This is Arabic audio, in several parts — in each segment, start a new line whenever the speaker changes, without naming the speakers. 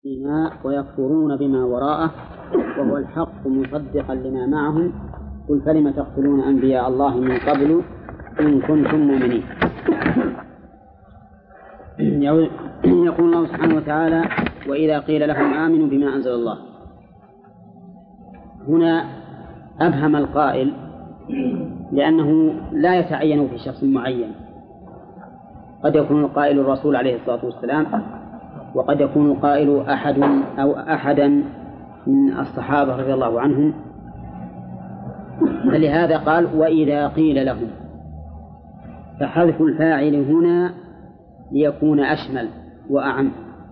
ويكفرون بما وراءه وهو الحق مصدقا لما معهم قل فلم تقتلون أنبياء الله من قبل إن كنتم مؤمنين. يقول الله سبحانه وتعالى وإذا قيل لهم آمنوا بما أنزل الله. هنا أبهم القائل لأنه لا يتعين في شخص معين، قد يكون القائل الرسول عليه الصلاة والسلام، وقد يكون القائل أحدا من الصحابة رضي الله عنهم، فلهذا قال وإذا قيل لهم، فحذف الفاعل هنا ليكون أشمل وأعم.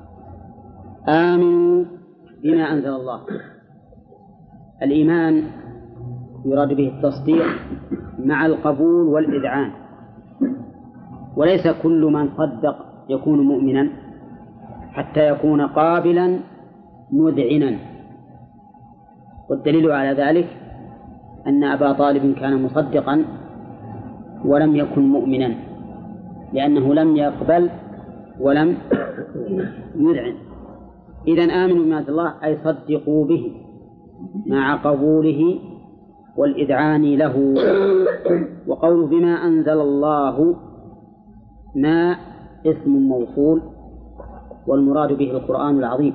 آمنوا بما أنزل الله، الإيمان يراد به التصديق مع القبول والإذعان، وليس كل من صدق يكون مؤمنا حتى يكون قابلا مذعنا. والدليل على ذلك أن أبا طالب كان مصدقا ولم يكن مؤمنا، لأنه لم يقبل ولم يذعن. إذن آمنوا بما أنزل الله أي صدقوا به مع قبوله والإذعان له. وقول بما أنزل الله ما اسم موصول، والمراد به القرآن العظيم،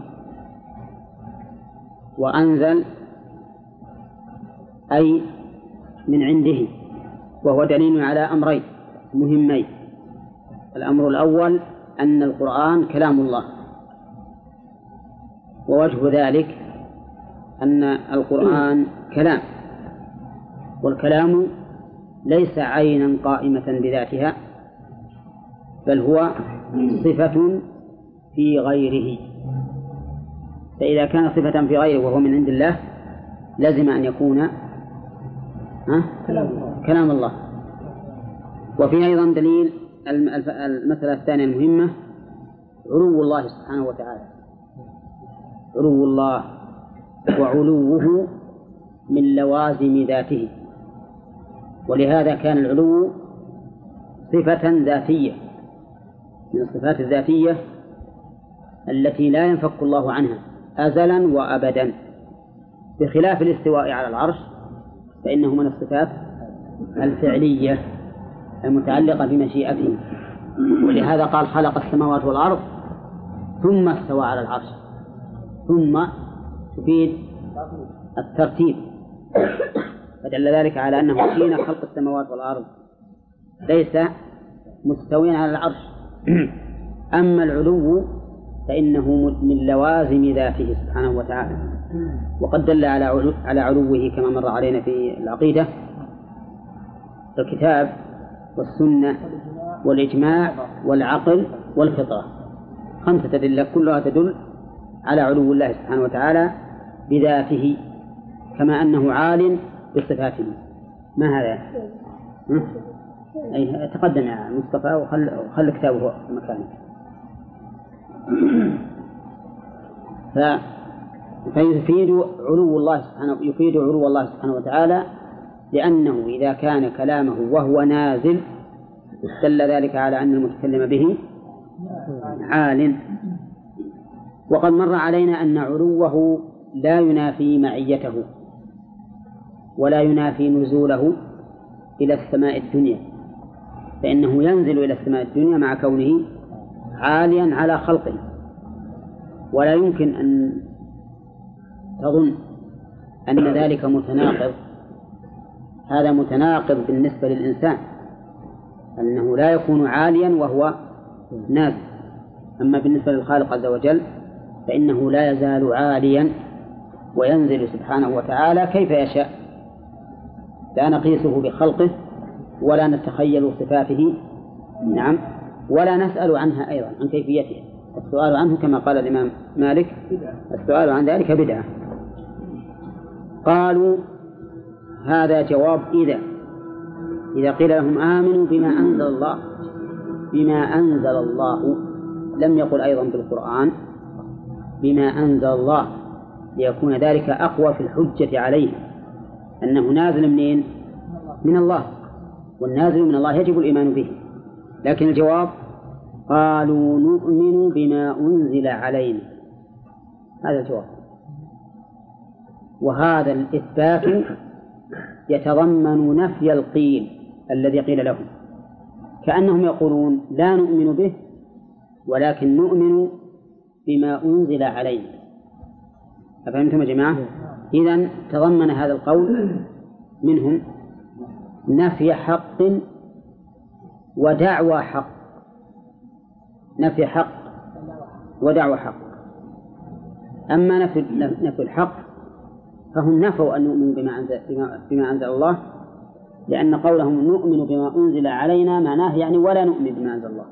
وأنزل أي من عنده، وهو دليل على أمرين مهمين. الأمر الأول أن القرآن كلام الله، ووجه ذلك أن القرآن كلام، والكلام ليس عينا قائمة بذاتها، بل هو صفة في غيره. فإذا كان صفة في غيره وهو من عند الله لازم أن يكون كلام الله. وفيه أيضا دليل المسألة الثانية المهمة علو الله سبحانه وتعالى، علو الله وعلوه من لوازم ذاته، ولهذا كان العلو صفة ذاتية من الصفات الذاتية التي لا ينفك الله عنها أزلا وأبدا، بخلاف الاستواء على العرش فإنه من الصفات الفعلية المتعلقة بمشيئته. ولهذا قال خلق السماوات والأرض ثم استوى على العرش، ثم تفيد الترتيب، فدل ذلك على أنه حين خلق السماوات والأرض ليس مستويا على العرش. أما العلو فإنه من لوازم ذاته سبحانه وتعالى، وقد دل على علوه كما مر علينا في العقيدة الكتاب والسنة والإجماع والعقل والفطرة، 5 أدلة كلها تدل على علو الله سبحانه وتعالى بذاته، كما أنه عال بصفاته. ما هذا؟ أي تقدم يا مصطفى وخل كتابه مكانه. فيفيد علو الله سبحانه وتعالى، لأنه إذا كان كلامه وهو نازل دل ذلك على أن المتكلم به عال. وقد مر علينا أن علوه لا ينافي معيته ولا ينافي نزوله إلى السماء الدنيا، فإنه ينزل إلى السماء الدنيا مع كونه عاليا على خلقه. ولا يمكن أن تظن أن ذلك متناقض، هذا متناقض بالنسبة للإنسان، أنه لا يكون عاليا وهو نازل. أما بالنسبة للخالق عز وجل فإنه لا يزال عاليا وينزل سبحانه وتعالى كيف يشاء، لا نقيسه بخلقه ولا نتخيل صفاته، نعم، ولا نسأل عنها أيضا عن كيفيتها. السؤال عنه كما قال الإمام مالك السؤال عن ذلك بدعة. قالوا هذا جواب إذا قيل لهم آمنوا بما أنزل الله، لم يقل أيضا بالقرآن بما أنزل الله، ليكون ذلك أقوى في الحجة عليه، أنه نازل منين؟ من الله، والنازل من الله يجب الإيمان به. لكن الجواب قالوا نؤمن بما أنزل علينا، هذا الجواب. وهذا الإثبات يتضمن نفي القيل الذي قيل لهم، كأنهم يقولون لا نؤمن به ولكن نؤمن بما أنزل علينا. أفهمتم يا جماعة؟ إذن تضمن هذا القول منهم نفي حق ودعوى حق، نفي حق ودعوى حق. أما نفي الحق فهم نفوا أن نؤمن بما أنزل الله، لأن قولهم نؤمن بما أنزل علينا معناه يعني ولا نؤمن بما أنزل الله.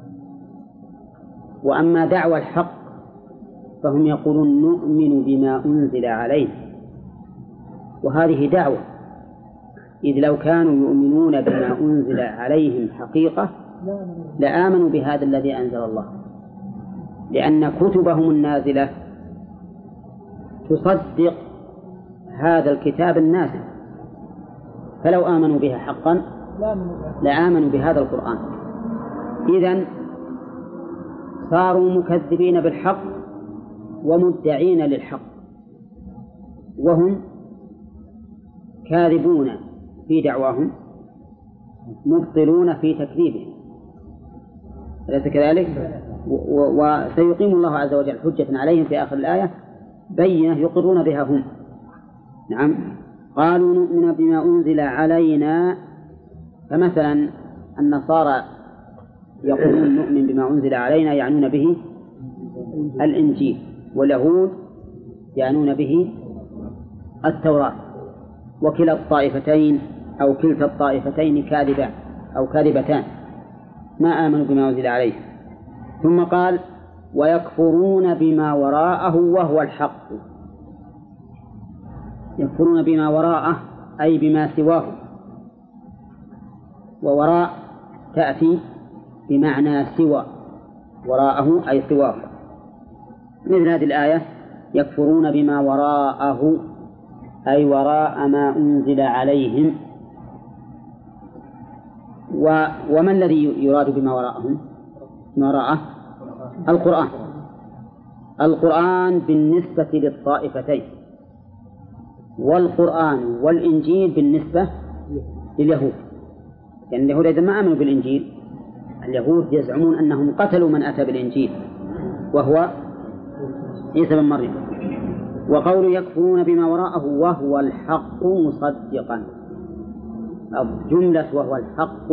وأما دعوى الحق فهم يقولون نؤمن بما أنزل علينا، وهذه دعوة، إذ لو كانوا يؤمنون بما أنزل عليهم حقيقة لآمنوا بهذا الذي أنزل الله، لأن كتبهم النازلة تصدق هذا الكتاب النازل، فلو آمنوا بها حقا لآمنوا بهذا القرآن. إذن صاروا مكذبين بالحق ومدعين للحق، وهم كاذبون في دعواهم مبطلون في تكذيبهم، أليس كذلك؟ وسيقيم الله عز وجل حجة عليهم في آخر الآية بينة يقرون بها هم. نعم، قالوا نؤمن بما أنزل علينا. فمثلا النصارى يقولون نؤمن بما أنزل علينا يعنون به الإنجيل، واليهود يعنون به التوراة، وكلا الطائفتين أو كلتا الطائفتين كاذبة أو كاذبتان ما آمنوا بما أنزل عليه. ثم قال ويكفرون بما وراءه وهو الحق. يكفرون بما وراءه أي بما سواه، ووراء تأتي بمعنى سوى، وراءه أي سواه، مثل هذه الآية يكفرون بما وراءه أي وراء ما أنزل عليهم. وما الذي يراد بما وراءهم؟ ما وراءه القرآن. القرآن بالنسبة للطائفتين، والقرآن والإنجيل بالنسبة لليهود، يعني اليهود إذا ما آمنوا بالإنجيل، اليهود يزعمون أنهم قتلوا من أتى بالإنجيل وهو عيسى بن مريم. وقول يكفرون بما وراءه وهو الحق مصدقا، الجملة وهو الحق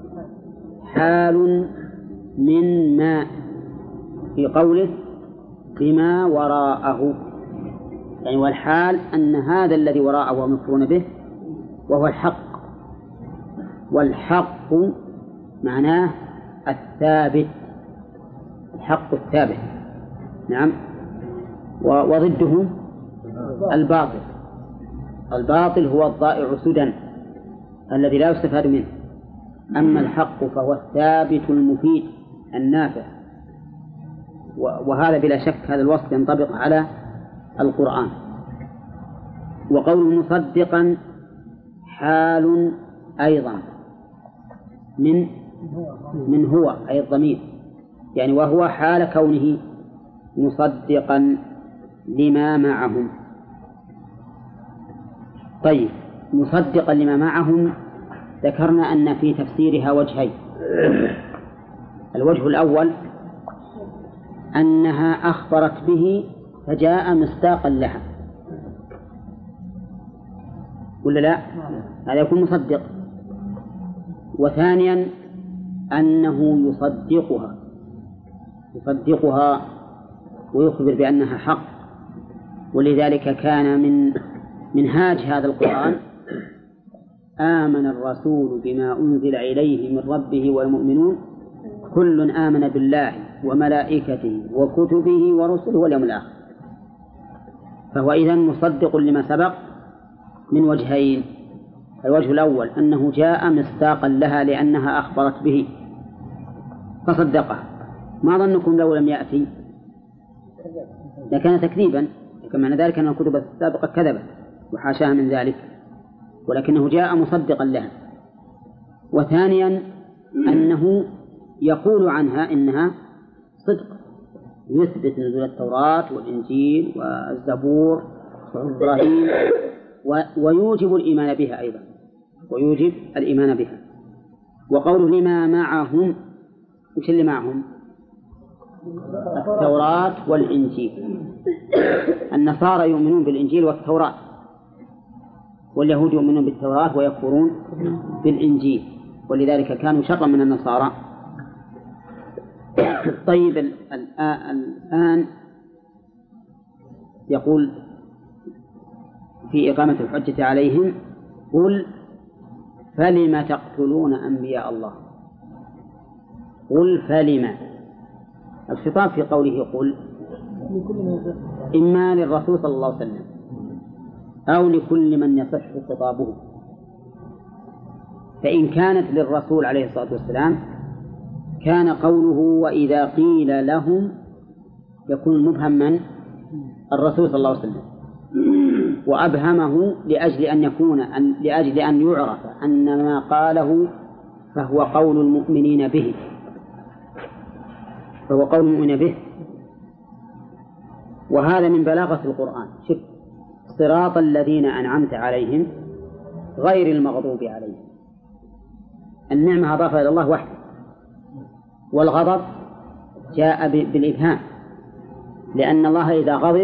حال من ما في قوله بما وراءه، يعني والحال أن هذا الذي وراءه ومكفرون به وهو الحق، والحق معناه الثابت، الحق الثابت. نعم، وضده الباطل. الباطل هو الضائع سدى الذي لا يستفاد منه، أما الحق فهو الثابت المفيد النافع. وهذا بلا شك هذا الوصف ينطبق على القرآن. وقول مصدقا حال أيضا من هو أي الضمير، يعني وهو حال كونه مصدقا لما معهم. طيب، مصدقا لما معهم ذكرنا أن في تفسيرها وجهين. الوجه الأول أنها أخبرت به فجاء مصداقا لها، ولا لا؟ هذا يكون مصدق. وثانيا أنه يصدقها ويخبر بأنها حق، ولذلك كان من منهاج هذا القرآن آمن الرسول بما أنزل إليه من ربه والمؤمنون كل آمن بالله وملائكته وكتبه ورسله واليوم الآخر. فهو إذن مصدق لما سبق من وجهين. الوجه الأول أنه جاء مصداقا لها لأنها أخبرت به فصدقه. ما ظنكم لو لم يأتي لكان تكذيبا، كما ذلك أن الكتب السابقة كذبت وحاشاها من ذلك، ولكنه جاء مصدقا لها. وثانيا أنه يقول عنها إنها صدق، يثبت نزول التوراة والإنجيل والزبور وإبراهيم ويوجب الإيمان بها أيضا، ويوجب الإيمان بها. وقوله لما معهم، وش اللي معهم؟ التوراة والإنجيل. النصارى يؤمنون بالإنجيل والتوراة، واليهود يؤمنون بالتوراة ويكفرون بالإنجيل، ولذلك كانوا شرا من النصارى. طيب الآن يقول في إقامة الحجة عليهم قل فلم تقتلون أنبياء الله. قل فلم، الخطاب في قوله قل إما للرسول صلى الله عليه وسلم أو لكل من يصح خطابه. فإن كانت للرسول عليه الصلاة والسلام كان قوله وإذا قيل لهم يكون مبهم من؟ الرسول صلى الله عليه وسلم، وأبهمه لأجل أن يعرف أن ما قاله فهو قول المؤمنين به، وهذا من بلاغة القرآن. شوف صراط الذين أنعمت عليهم غير المغضوب عليهم، النعمة أضافها إلى الله وحده، والغضب جاء بالإبهام، لأن الله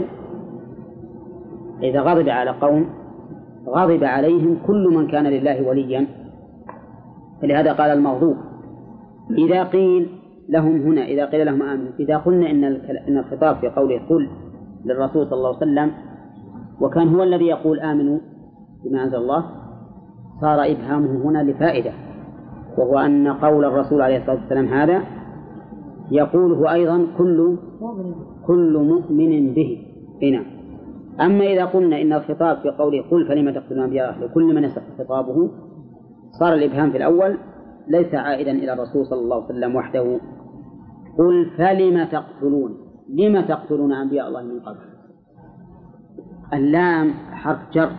إذا غضب على قوم غضب عليهم كل من كان لله وليا، فلهذا قال المغضوب. إذا قيل لهم هنا، إذا قيل لهم آمنوا، إذا قلنا إن الخطاب في قوله قل للرسول صلى الله عليه وسلم وكان هو الذي يقول آمنوا بما أنزل الله، صار إبهامه هنا لفائدة، وهو أن قول الرسول عليه الصلاة والسلام هذا يقوله أيضا كل مؤمن به. هنا أما إذا قلنا إن الخطاب في قوله قل فلم تقتلون أنبياء لكل من يصح خطابه، صار الإبهام في الأول ليس عائدا إلى الرسول صلى الله عليه وسلم وحده. قل فلم تقتلون، لم تقتلون أنبياء الله من قبل. اللام حرف جر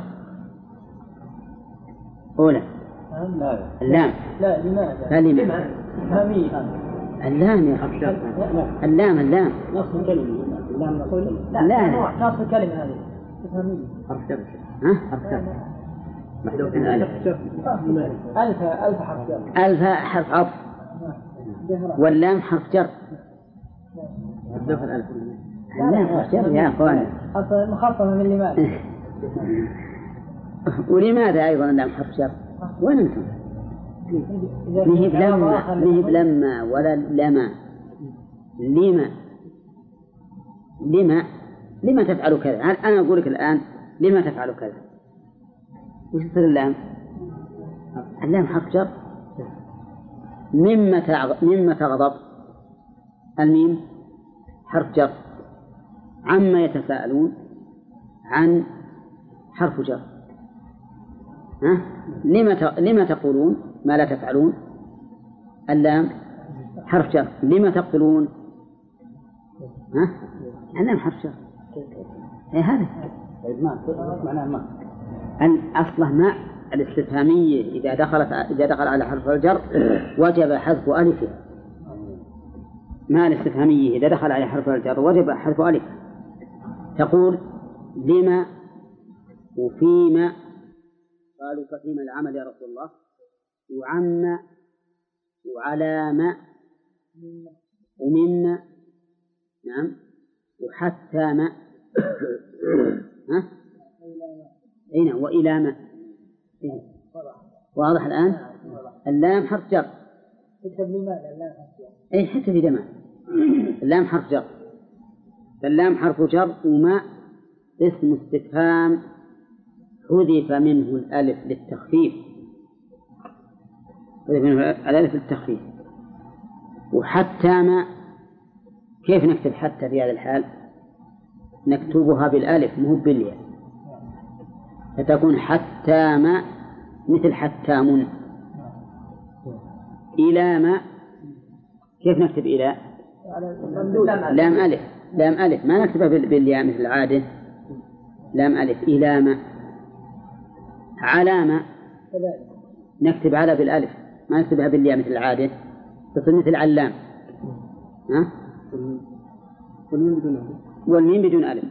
أولى، اللام
لا لماذا؟
فلم اللام يا حرف جر، اللام
نص الكلمة، اللام نقول
لا
نص الكلمة هذه تفهمين
حرف جر، ها حرف جر محذوف ألف،
ألف حرف جر،
ألف حرف عطف، واللام حرف جر محذوف الألف، اللام حرف جر يا أخوان،
مخففة من لماذا؟
ولماذا أيضا اللام حرف جر؟ وين أنتم؟ مهب لما ولا لما، لما تفعل كذا؟ أنا أقول لك الآن لما تفعل كذا، وش تصير اللام؟ اللام حرف جر. مما تغضب، الميم حرف جر. عما يتساءلون، عن حرف جر. ها؟ لما تقولون ما لا تفعلون، اللام حرف جر. لما تقتلون، ها؟ اللام حرف جر. إيه هذا
معناه ما
أصله ما الاستفهامية إذا دخل على حرف الجر وجب حذف ألفه. ما الاستفهامية إذا دخل على حرف الجر وجب حذف ألف. تقول لما وفيما، قالوا ففيما العمل يا رسول الله، وعما وعلى ما ومما، نعم، وحتى ما، ها؟ هنا وإلى ما. واضح الآن؟ اللام حرف جر.
تكتب لماذا اللام حرف جر؟
أي حتى في دماء اللام حرف جر. فاللام حرف جر، وما اسم استفهام حذف منه الألف للتخفيف، حذف منه الألف للتخفيف. وحتى ما، كيف نكتب حتى في هذا الحال؟ نكتبها بالألف مو بالياء، فتكون حتى ما مثل حتام. إلى ما كيف نكتب إلى؟ لام ألف ما نكتبها بالياء مثل العادة، لام ألف. إلى ما. على ما نكتب على بالألف ما نكتبها بالياء مثل العادة، تصير مثل علام. ها؟ والميم بدون ألف.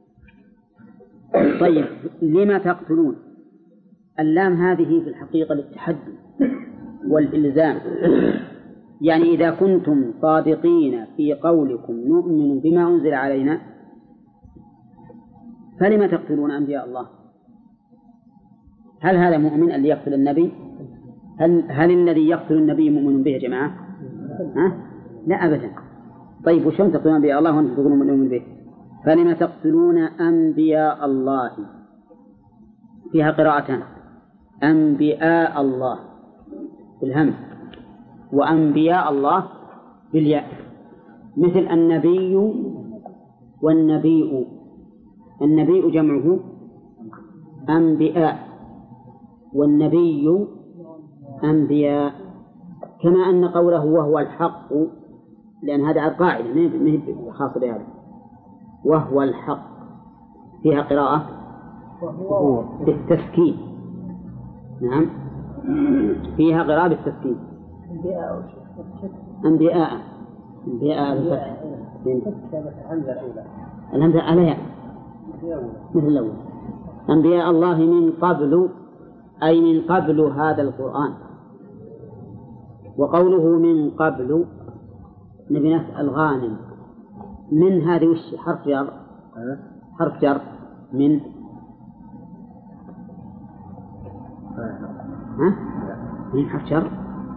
طيب لما تقتلون؟ اللام هذه في الحقيقة للتحدي والإلزام، يعني إذا كنتم صادقين في قولكم نؤمن بما أنزل علينا فلما تقتلون أنبياء الله؟ هل هذا مؤمن اللي يقتل النبي؟ هل الذي يقتل النبي مؤمن به يا جماعة؟ لا أبدا. طيب وشون تقتلون أنبياء الله وأنتم تقولون مؤمن به؟ فلما تقتلون أنبياء الله، فيها قراءتان، أنبياء الله بالهمز وأنبياء الله بالياء، مثل النبي والنبيء. النبي جمعه أنبياء والنبي أنبياء، كما أن قوله وهو الحق، لأن هذا القاعدة ما هي خاصة بهذا، وهو الحق فيها قراءة بالتسكين. نعم فيها قراءة بالتسكين. أنبياء بالفتح، الهمزة عليها مثل الأول. أنبياء الله من قبل، أي من قبل هذا القرآن. وقوله من قبل نبي نسأل غانم، من هذه وش حرف جر؟ حرف جر من من حرف جر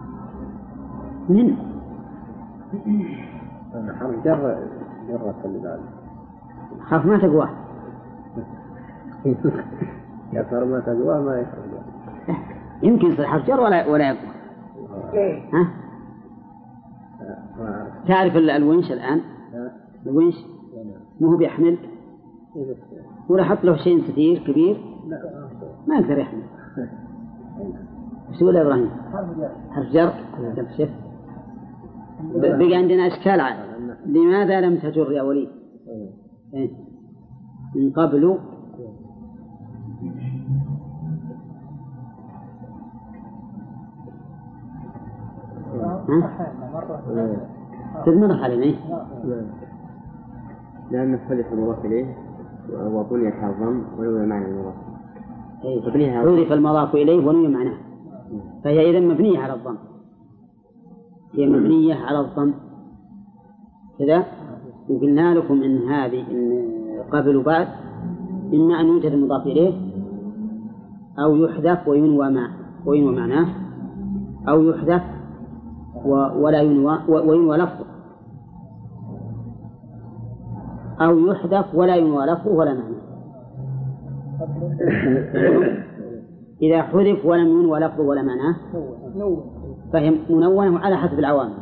من
حرف جر
حرف ما تقواه
يصير ما تقواه ما يخرج،
يمكن يصير حرف جر ولا يقوى. ها تعرف الونش الآن؟ الونش مو هو بيحمل ولا حط له شيء كثير كبير ما يقدر يحمل. وش يقول إبراهيم؟ حرف جر. شوف بقى عندنا إشكال عاد، لماذا لم تجر يا وليد؟ من قبل تدمرها علينا
لأن حذف المضاف إليه وبني على الضم ونوي معنى المضاف.
حذف المضاف إليه ونوي معناه، فهي إذا مبنية على الضم، هي مبنية على الضم كذا. وقلنا لكم إن هذه إن قبل وبعد إما أن يوجد المضاف إليه أو يحذف وينوى معناه، أو يحذف ولا ينوى وينوى لفظه، أو يحذف ولا ينوى لفظه ولا معنى. إذا حذف ولم ينوى لفظه ولا معناه فهي منونة على حسب العوامل،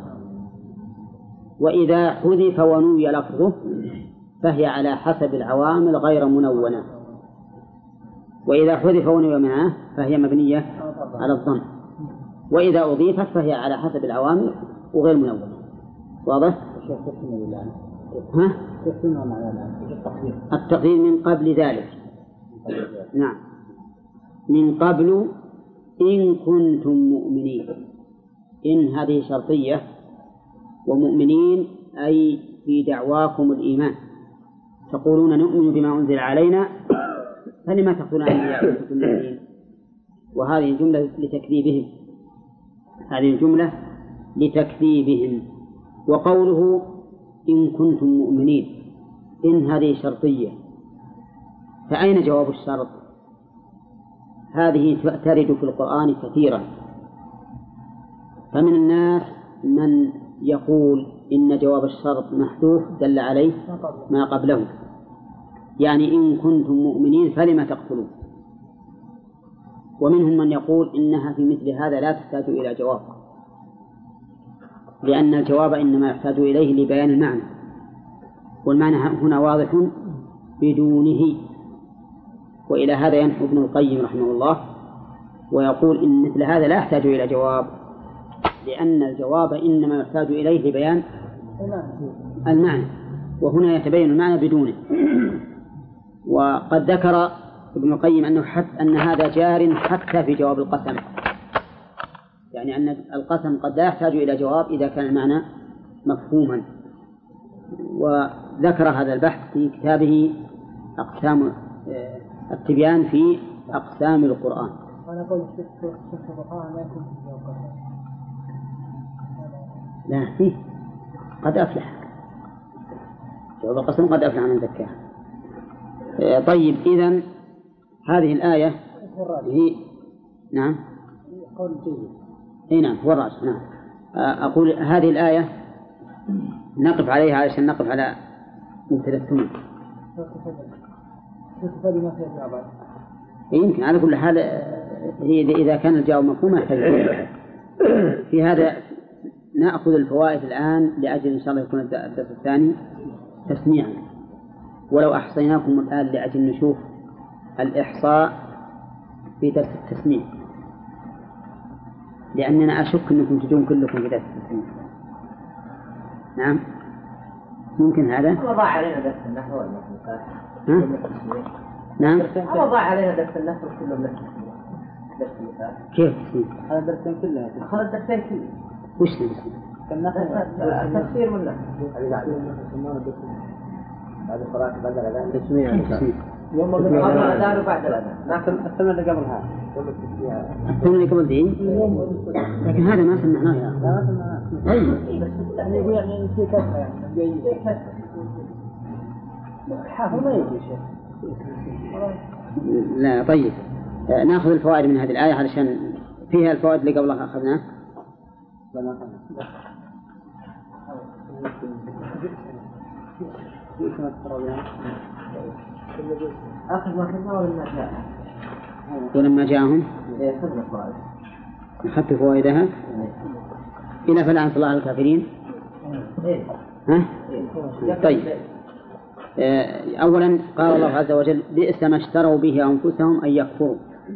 وإذا حذف ونوي لفظه فهي على حسب العوامل غير منونة، وإذا حذف ونوي معناه فهي مبنية على الضم، وإذا أضيفت فهي على حسب العوامل وغير منونة. واضح؟ ها؟ التقدير من قبل ذلك. نعم من قبل إن كنتم مؤمنين، إن هذه شرطية، ومؤمنين أي في دعواكم الإيمان، تقولون نؤمن بما أنزل علينا فلما تقولون أنبياء إن كنتم مؤمنين. وهذه الجملة لتكذيبهم، هذه الجملة لتكذيبهم. وقوله إن كنتم مؤمنين، إن هذه شرطية، فأين جواب الشرط؟ هذه ترد في القرآن كثيرا، فمن الناس من يقول إن جواب الشرط محذوف دل عليه ما قبله، يعني إن كنتم مؤمنين فلم تقتلون. ومنهم من يقول إنها في مثل هذا لا تحتاج إلى جواب، لأن الجواب إنما يحتاج إليه لبيان المعنى، والمعنى هنا واضح بدونه. وإلى هذا ينحو ابن القيم رحمه الله ويقول إن مثل هذا لا يحتاج إلى جواب، لأن الجواب إنما يحتاج إليه لبيان المعنى، وهنا يتبين المعنى بدونه. وقد ذكر ابن القيم أن هذا جار حتى في جواب القسم، يعني أن القسم قد لا يحتاج إلى جواب إذا كان المعنى مفهوما. وذكر هذا البحث في كتابه أقسام التبيان في أقسام القرآن.
أنا أقول القرآن لا يكون
لا فيه قد أفلح، جواب القسم قد أفلح من زكاها. طيب إذن هذه الآية هي نعم
قول جيد.
اي نعم هو الراجح. نعم أقول هذه الآية نقف عليها علشان نقف على مبتدأ الثمن. يمكن على كل حال هي إذا كان الجواب مفهوم في هذا نأخذ الفوائد الآن لأجل إن شاء الله يكون الدرس الثاني تسميعا، ولو أحصيناكم الآن لأجل نشوف الإحصاء في درس التسميع، لأننا أشك أنكم تجون كلكم في درس التسميع. نعم ممكن هذا.
الله ضاع علينا درس النحو والمثال.
نعم.
الله ضاع علينا درس النحو كله من درس المثال.
كيف؟
هذا درسين كلها.
هذا الدرسين كله.
وش درس؟
التفسير من النحو.
هذه قراءة بعد الأذان.
تسميع.
يوم الأذان وبعد الأذان.
لكن السنة اللي قبلها.
الثمن اللي قبل دين. لكن هذا ما سمعناه يا أخي.
لا سمعناه. يعني يقول يعني في كثرة يعني. حافظ ما يجي شيء.
لا طيب نأخذ الفوائد من هذه الآية علشان فيها الفوائد اللي قبلها أخذناه.
آخر ما خذنا ولما جاء.
ولما جاءهم نحط فوائدها إلى فلعنة الله على الكافرين. ها؟ طيب أولا قال الله عز وجل بئس ما اشتروا به أنفسهم أن يكفروا.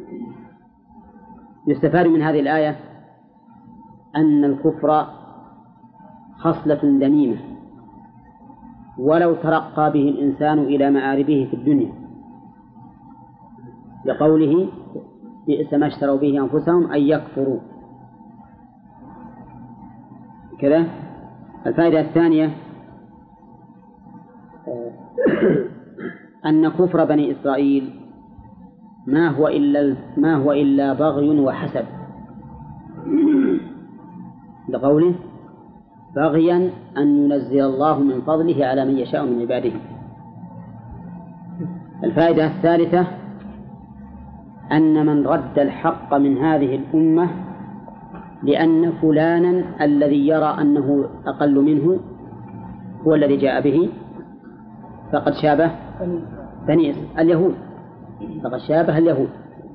يستفاد من هذه الآية أن الكفر خصلة ذميمة ولو ترقى به الإنسان إلى مآربه في الدنيا، لقوله بئس ما اشتروا به أنفسهم أن يكفروا كذا. الفائدة الثانية أن كفر بني إسرائيل ما هو إلا بغي وحسد، لقوله بغيا أن ينزل الله من فضله على من يشاء من عباده. الفائدة الثالثة أن من رد الحق من هذه الأمة لأن فلانا الذي يرى أنه أقل منه هو الذي جاء به فقد شابه بني اليهود، فقد شابه اليهود.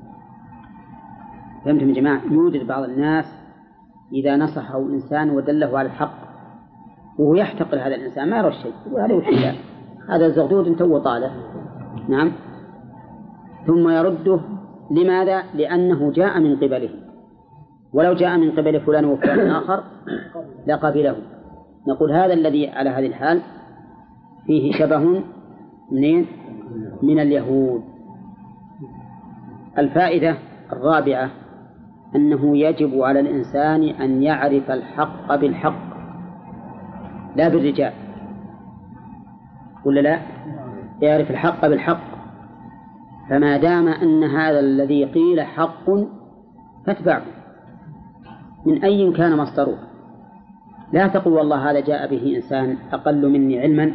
فهمتم يا جماعة؟ يوجد بعض الناس إذا نصحه إنسان ودله على الحق وهو يحتقر هذا الإنسان ما يرى شيء، وهذا وش هذا الزغدود تو طالع. نعم. ثم يرده لماذا؟ لأنه جاء من قبله، ولو جاء من قبل فلان وفلان آخر لقبله. نقول هذا الذي على هذه الحال فيه شبه من اليهود. الفائدة الرابعة أنه يجب على الإنسان أن يعرف الحق بالحق لا بالرجال، ولا لا؟ يعرف الحق بالحق. فما دام أن هذا الذي قيل حق فاتبعه من أي كان مصدره. لا تقول والله هذا جاء به إنسان أقل مني علما،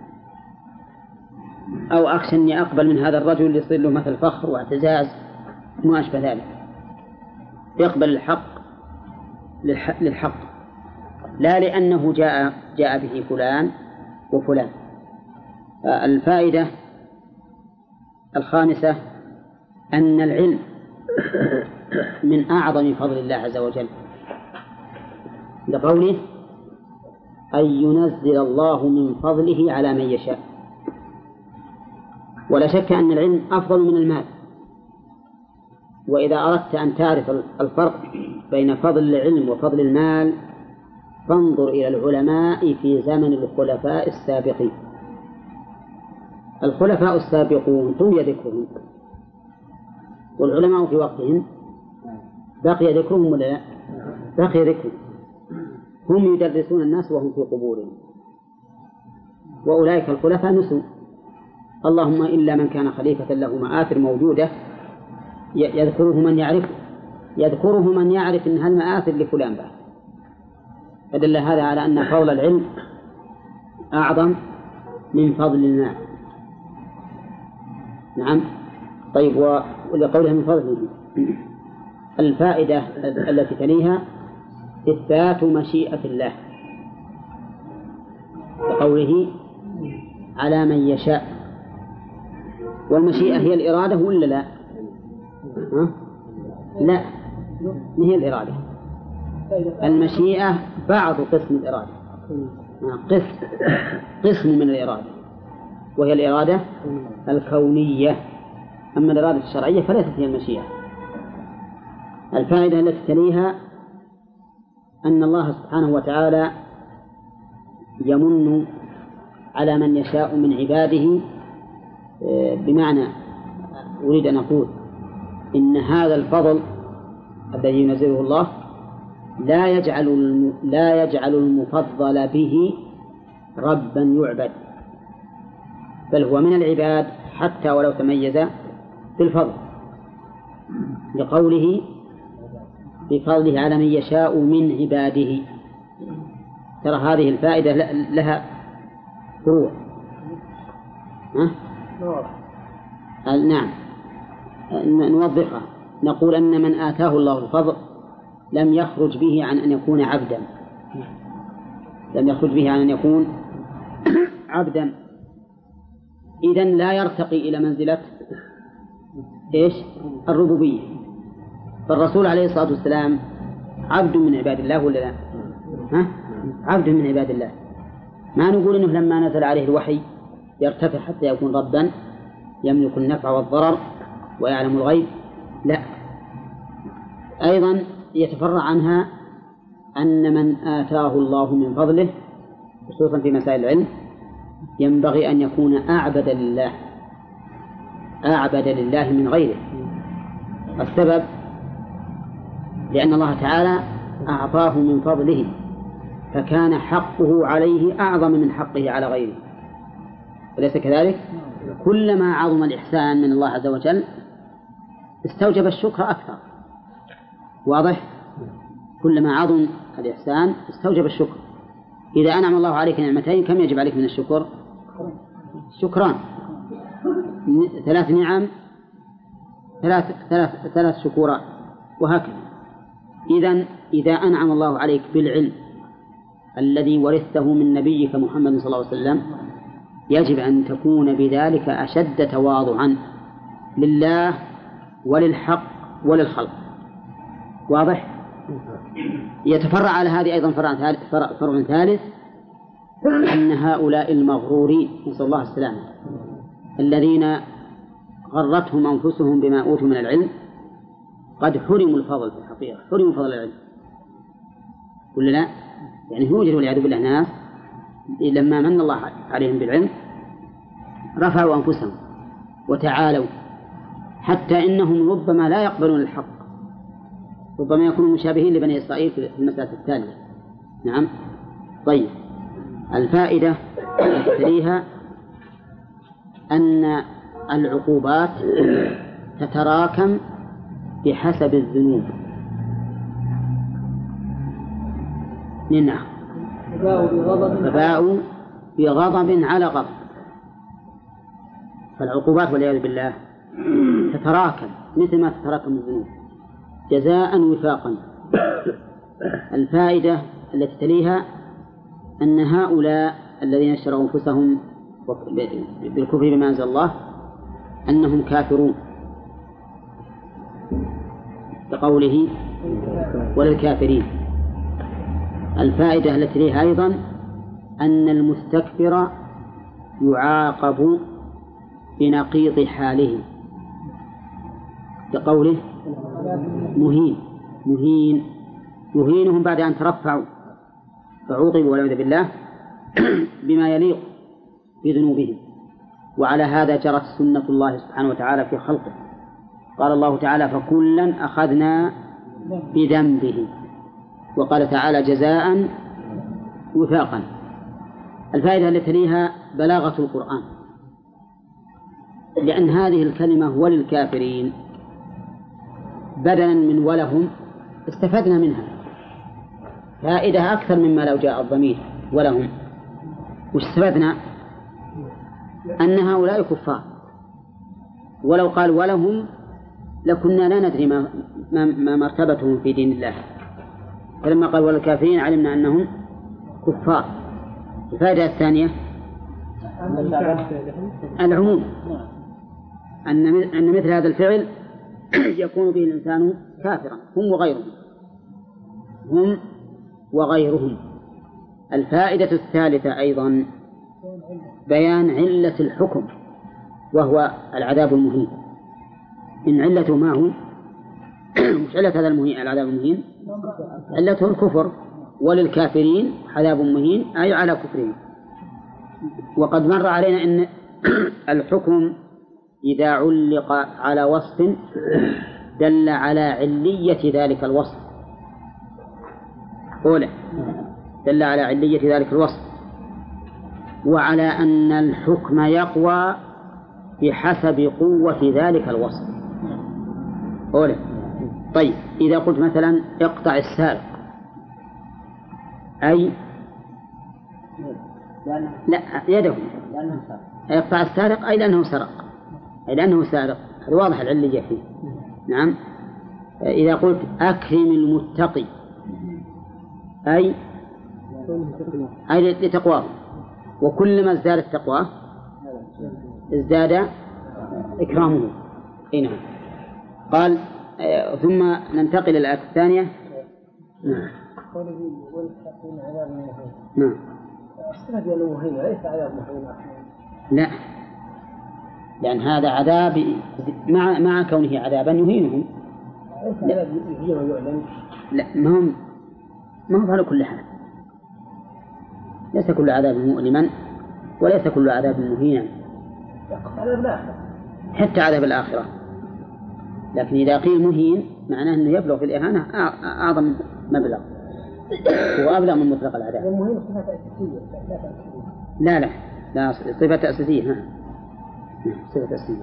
أو أخشى أني أقبل من هذا الرجل يصير له مثل فخر واعتزاز ما أشبه ذلك. يقبل الحق للحق لا لأنه جاء به فلان وفلان. الفائدة الخامسة أن العلم من أعظم فضل الله عز وجل، لقوله أن ينزل الله من فضله على من يشاء. ولا شك أن العلم أفضل من المال. وإذا أردت أن تعرف الفرق بين فضل العلم وفضل المال فانظر إلى العلماء في زمن الخلفاء السابقين. الخلفاء السابقون طوي ذكرهم، والعلماء في وقتهم بقي ذكرهم ولا لا؟ بقي ذكرهم. هم يدرسون الناس وهم في قبورهم، وأولئك الخلفاء نسوا. اللهم إلا من كان خليفة له مآثر موجودة يذكره من يعرفه، يذكره من يعرف أن هالمآثر لفلان بعد. فدل هذا على أن فضل العلم أعظم من فضل المال. نعم. طيب، ولقولها من فضله الفائدة التي تليها إثبات مشيئة الله، لقوله على من يشاء. والمشيئة هي الإرادة ولا لا؟ لا، ما هي الإرادة. المشيئة بعض قسم الإرادة، قسم من الإرادة، وهي الإرادة الكونية. أما الإرادة الشرعية فليست هي المشيئة. الفائدة التي تليها أن الله سبحانه وتعالى يمن على من يشاء من عباده، بمعنى أريد أن أقول إن هذا الفضل الذي ينزله الله لا يجعل المفضل به ربا يعبد، بل هو من العباد حتى ولو تميز بالفضل، لقوله بفضله على من يشاء من عباده. ترى هذه الفائدة لها فروع. نعم، نوضحها. نقول أن من آتاه الله الفضل لم يخرج به عن أن يكون عبدا، لم يخرج به عن أن يكون عبدا، إذن لا يرتقي إلى منزلة الربوبية. فالرسول عليه الصلاة والسلام عبد من عباد الله ولا لا؟ عبد من عباد الله. ما نقول إنه لما نزل عليه الوحي يرتفع حتى يكون ربا يملك النفع والضرر ويعلم الغيب، لا. أيضا يتفرع عنها أن من آتاه الله من فضله خصوصا في مسائل العلم ينبغي أن يكون أعبد لله من غيره. السبب لأن الله تعالى أعطاه من فضله، فكان حقه عليه أعظم من حقه على غيره، أليس كذلك؟ كلما عظم الإحسان من الله عز وجل استوجب الشكر أكثر. واضح؟ كلما عظم الإحسان استوجب الشكر. إذا أنعم الله عليك نعمتين كم يجب عليك من الشكر؟ شكران. 3 نعم 3 شكورات، وهكذا. إذا أنعم الله عليك بالعلم الذي ورثته من نبيك محمد صلى الله عليه وسلم يجب أن تكون بذلك أشد تواضعا لله وللحق وللخلق. واضح؟ يتفرع على هذه أيضا فرع ثالث، أن هؤلاء المغرورين نسأل الله السلامة الذين غرتهم أنفسهم بما أوتوا من العلم قد حرموا الفضل في الحقيقة، حرموا فضل العلم ولا لا؟ يعني يوجد والعياذ بالله ناس لما من الله عليهم بالعلم رفعوا أنفسهم وتعالوا، حتى إنهم ربما لا يقبلون الحق، ربما يكونوا مشابهين لبني إسرائيل في المسألة التالية. نعم. طيب، الفائدة التي تليها أن العقوبات تتراكم بحسب الذنوب. نعم، فباءوا بغضب على غضب. فالعقوبات والعياذ بالله تتراكم مثل ما تتراكم الذنوب جزاء وفاقا. الفائدة التي تليها أن هؤلاء الذين اشتروا أنفسهم بالكفر بما أنزل الله أنهم كافرون، بقوله وللكافرين. الفائدة التي تليها أيضا أن المستكبر يعاقب بنقيض حاله، بقوله مهينهم بعد أن ترفعوا فعوقبوا والعياذ بالله بما يليق بذنوبهم. وعلى هذا جرت سنة الله سبحانه وتعالى في خلقه. قال الله تعالى فكلا أخذنا بذنبه، وقال تعالى جزاء وفاقا. الفائدة التي تليها بلاغة القرآن، لأن هذه الكلمة وللكافرين بدلا من ولهم استفدنا منها فائدة أكثر مما لو جاء الضمير ولهم. واستفدنا أن هؤلاء كفار، ولو قال ولهم لكنا لا ندري ما مرتبتهم في دين الله، فلما قال وللكافرين علمنا أنهم كفار. الفائدة الثانية العموم، أن مثل هذا الفعل يكون به الإنسان كافرا هم وغيرهم. الفائدة الثالثة أيضا بيان علة الحكم، وهو العذاب المهين. إن علته ما هو مش علة هذا المهين العذاب المهين، علته الكفر، وللكافرين عذاب مهين أي على كفرهم. وقد مر علينا أن الحكم إذا علق على وصف دل على علية ذلك الوصف، أولا دل على علية ذلك الوصف، وعلى أن الحكم يقوى بحسب قوة ذلك الوصف أولا. طيب إذا قلت مثلا اقطع السارق، أي لا يده يقطع السارق أي لأنه سرق، أي لأنه سارق، هذا واضح العلية فيه. نعم. إذا قلت أكرم المتقي أي لتقواه، وكلما ازدادت تقواه ازداد إكرامه. نعم. قال ثم ننتقل إلى الآية الثانية. نعم. نعم.
السند المهين ليس عذاب مهين.
لا، لأن هذا عذاب مع كونه عذابا يهينهم. لا، ما هو على كل حال، ليس كل عذاب مؤلما وليس كل عذاب مهينا، حتى عذاب الآخرة. لكن إذا قيل مهين معناه أنه يبلغ في الإهانة أعظم مبلغ وأبلغ من مطلق العذاب.
المهين صفة أساسية.
لا صفة تأسيسية. صفة تأسيسية.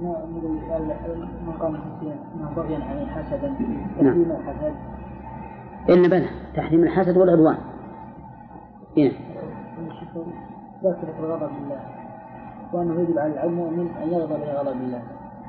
من قام بغيا عليه حسدا
تحريم الحسد. إن بلى تحريم الحسد والعدوان. هنا.
ذكر الغضب بالله، وأنه يجب على المؤمن أن يغضب لغضب الله.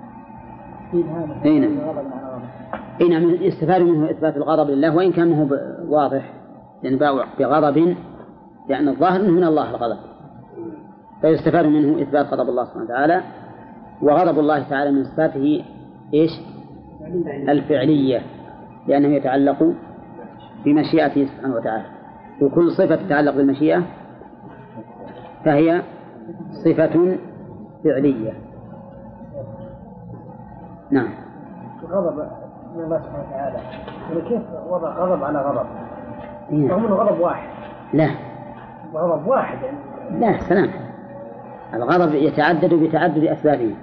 نعم. يستفاد منه إثبات الغضب لله، وإن كان هو واضح، لأن باع بغضب، لأن الظاهر أنه من الله الغضب، فيستفاد منه إثبات غضب الله سبحانه وتعالى. وغضب الله تعالى من صفاته إيش؟ الفعلية، لأنه يتعلق بمشيئته سبحانه وتعالى، وكل صفة تتعلق بالمشيئة فهي صفة فعلية. نعم.
غضب من الله سبحانه وتعالى، كيف وضع غضب على غضب؟ رغم أنه غضب واحد.
لا،
غضب واحد يعني.
لا، سلام. الغضب يتعدد بتعدد أسبابه،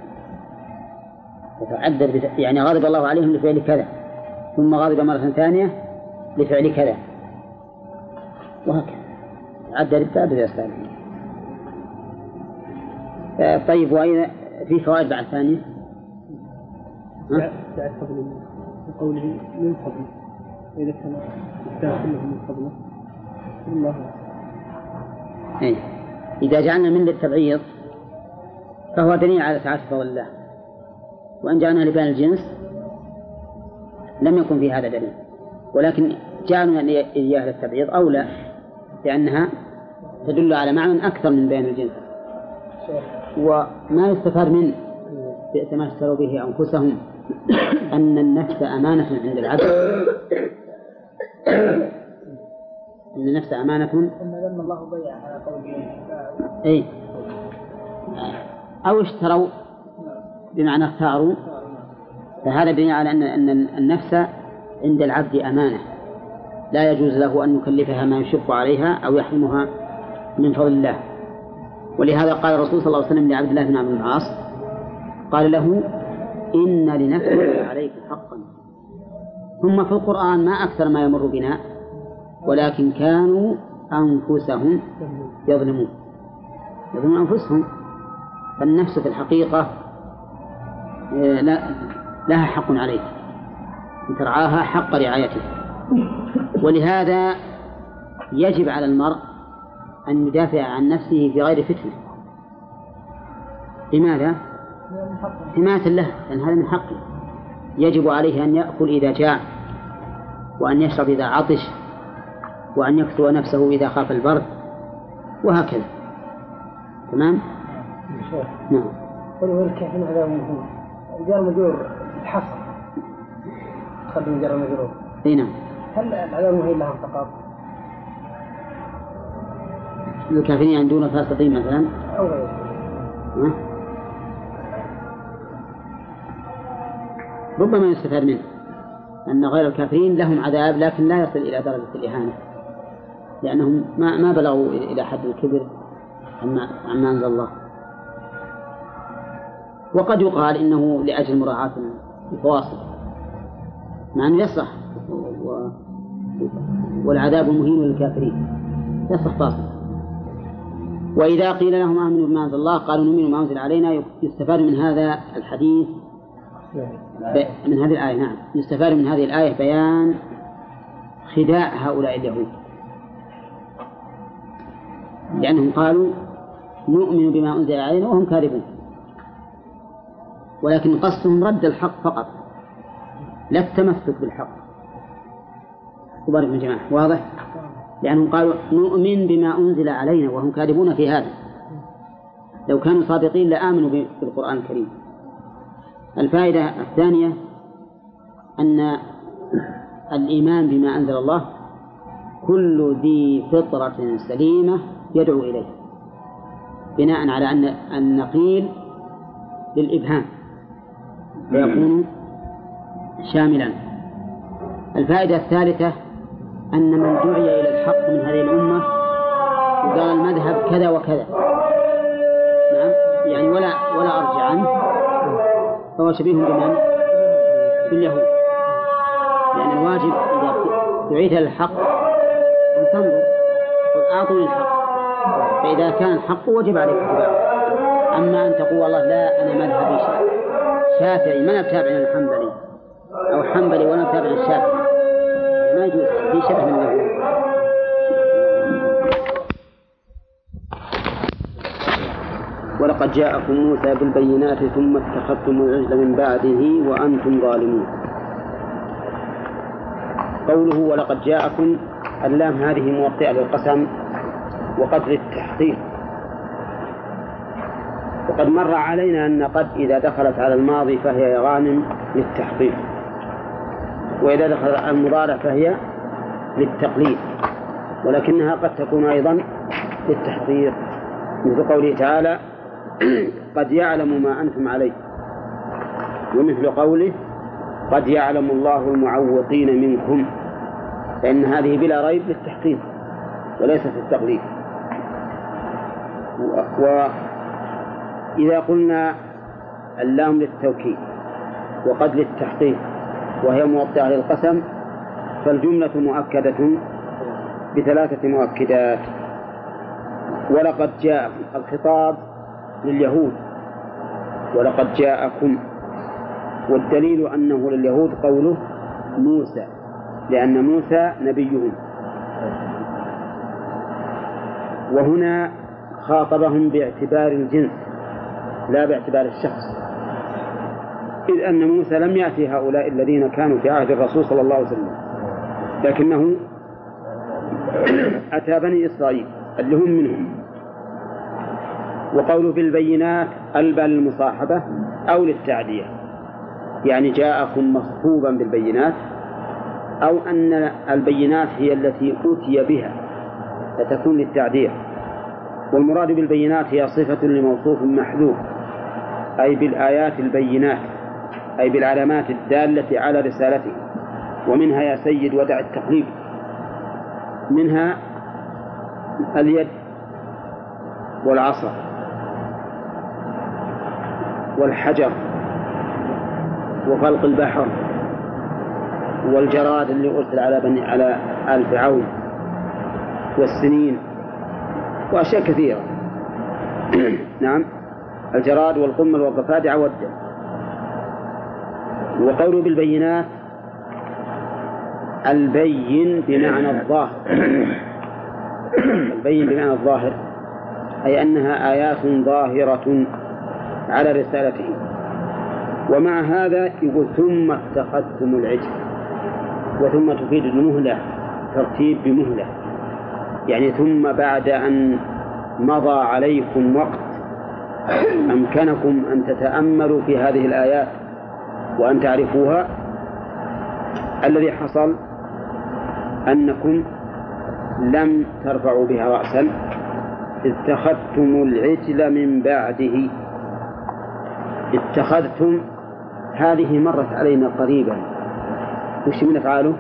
يعني غضب الله عليهم لفعل كذا، ثم غضب مرة ثانية لفعل كذا، وهكذا يتعدد بتعدد أسبابه. طيب، وإذا في فوائد بعد ثانية
بعد فضل الله وقوله من فضله، إذا كان يستاهل من فضله الله.
إذا جعلنا من للتبعيض فهو دليل على سعة فضل الله، وإن جعلنا لبيان الجنس لم يكن في هذا دليل، ولكن جعلنا إياه للتبعيض أولى، لأنها تدل على معنى أكثر من بيان الجنس. وما يستفاد من بئس ما اشتروا به أنفسهم أن النفس أمانة عند العبد، أن النفس أمانة.
لما الله ضيع على قوله
أو اشتروا بمعنى اختاروا، فهذا دليل على أن النفس عند العبد أمانة، لا يجوز له أن يكلفها ما يشق عليها أو يحرمها من فضل الله. ولهذا قال الرسول صلى الله عليه وسلم لعبد الله بن عمرو بن العاص، قال له: إن لنفسك عليك حقا. ثم في القرآن ما أكثر ما يمر بنا، ولكن كانوا أنفسهم يظلمون. يظلمون أنفسهم. فالنفس في الحقيقة لها حق عليك أن ترعاها حق رعايته، ولهذا يجب على المرء أن يدافع عن نفسه في غير فتنة. لماذا؟ حماية له، لأن هذا من حقه. يجب عليه أن يأكل إذا جاع، وأن يشرب إذا عطش، وأن يكسو نفسه إذا خاف البرد، وهكذا. تمام؟ نعم.
قل كيف عذاب مهين جار مجرور الحصر قدم جار مجرور.
أي نعم.
هل العذاب مهين لها انتقاض؟
الكافرين عندنا فاسقين مثلا
أو غيره.
ربما يستفاد منه أن غير الكافرين لهم عذاب لكن لا يصل إلى درجة الإهانة، لأنهم ما بلغوا إلى حد الكبر عما أنزل الله. وقد يقال إنه لأجل مراعاة الفواصل، مع أنه يصح والعذاب مهين للكافرين، يصح فاصل. وإذا قيل لهم آمنوا بما أنزل الله قالوا نؤمن بما أنزل علينا. يستفاد من هذا الحديث من هذه الآية، نعم، يستفاد من هذه الآية بيان خداع هؤلاء اليهود، لأنهم قالوا نؤمن بما أنزل علينا وهم كاذبون، ولكن قصدهم رد الحق فقط لا التمسك بالحق. وبارك من جماعة، واضح؟ لأنهم قالوا نؤمن بما أنزل علينا وهم كاذبون في هذا. لو كانوا صادقين لآمنوا بالقرآن الكريم. الفائدة الثانية أن الإيمان بما أنزل الله كل ذي فطرة سليمة يدعو إليه، بناء على أن النقيل للإبهام فيكون شاملا. الفائدة الثالثة أن من دعي إلى الحق من هذه الأمة وقال المذهب كذا وكذا، نعم، يعني ولا أرجع عنه، فهو شبيه بمن؟ باليهود. لأن الواجب إذا دعيت إلى الحق أن تنظر قل أعطني الحق، فإذا كان الحق وجب عليك اتباعه. أما أن تقول والله لا أنا مذهبي شافعي ما نتابع الحنبلي، أو حنبلي ولا نتابع الشافعي، ما يجوز، في شبه من اليهود. ولقد جاءكم موسى بالبينات ثم اتخذتم العجل من بعده وأنتم ظالمون. قوله ولقد جاءكم، اللام هذه موطئة للقسم وقد للتحقيق. وقد مر علينا أن قد إذا دخلت على الماضي فهي غانم للتحقيق، وإذا دخلت على المضارع فهي للتقليد، ولكنها قد تكون أيضا للتحقيق، مثل قوله تعالى قد يعلم ما أنتم عليه، ومثل قوله قد يعلم الله المعوقين منكم، لأن هذه بلا ريب للتحقيق وليست للتقليد. وإذا قلنا اللام للتوكيد وقد للتحقيق وهي موطئة للقسم، فالجملة مؤكدة بثلاثة مؤكدات. ولقد جاءكم، الخطاب لليهود، ولقد جاءكم، والدليل أنه لليهود قوله موسى، لأن موسى نبيهم. وهنا خاطبهم باعتبار الجنس لا باعتبار الشخص، إذ أن موسى لم يأتي هؤلاء الذين كانوا في عهد الرسول صلى الله عليه وسلم، لكنه أتى بني إسرائيل اللي هم منهم. وقوله بالبينات البى للمصاحبة أو للتعدية، يعني جاءكم مصحوبا بالبينات، أو أن البينات هي التي أتي بها فتكون للتعدية. والمراد بالبينات هي صفة لموصوف محذوف، أي بالآيات البينات، أي بالعلامات الدالة على رسالته. ومنها يا سيد ودع التقليد، منها اليد والعصا والحجر وفلق البحر والجراد اللي أرسل على آل فرعون والسنين وأشياء كثيرة. نعم الجراد والقمل والضفادع والدم. وقوله بالبينات البين بمعنى الظاهر، البين بمعنى الظاهر أي أنها آيات ظاهرة على رسالته. ومع هذا يقول ثم اتخذتم العجل، وثم تفيد المهلة، ترتيب بمهلة، يعني ثم بعد أن مضى عليكم وقت أمكنكم أن تتأملوا في هذه الآيات وأن تعرفوها، الذي حصل أنكم لم ترفعوا بها رأسا، اتخذتم العجل من بعده. اتخذتم هذه مرت علينا قريبا، وش من أفعاله؟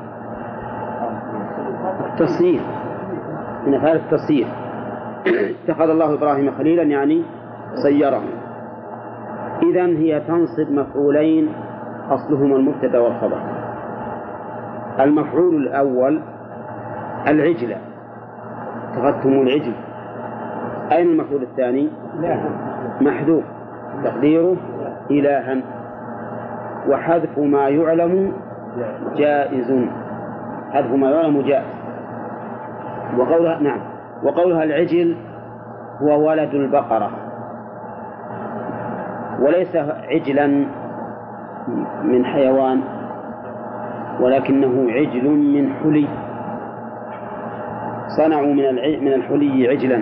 التصير، من أفعال التصير. اتخذ الله إبراهيم خليلا يعني صيره. إذن هي تنصب مفعولين أصلهما المبتدأ والخبر. المفعول الأول العجل، اتخذتم العجل. أين المفعول الثاني؟ محذوف تقديره إلها، وحذف ما يعلم جائز، حذف ما يعلم جائز. وقولها نعم، وقولها العجل هو ولد البقرة، وليس عجلا من حيوان، ولكنه عجل من حلي، صنعوا من الحلي عجلا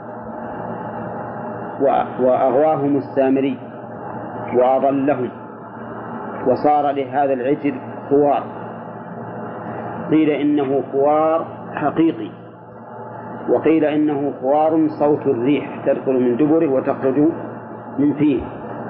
وأغواهم السامري وأضلهم، وصار لهذا العجل خوار. قيل إنه خوار حقيقي، وقيل إنه خوار صوت الريح تدخل من دبره وتخرج من فيه،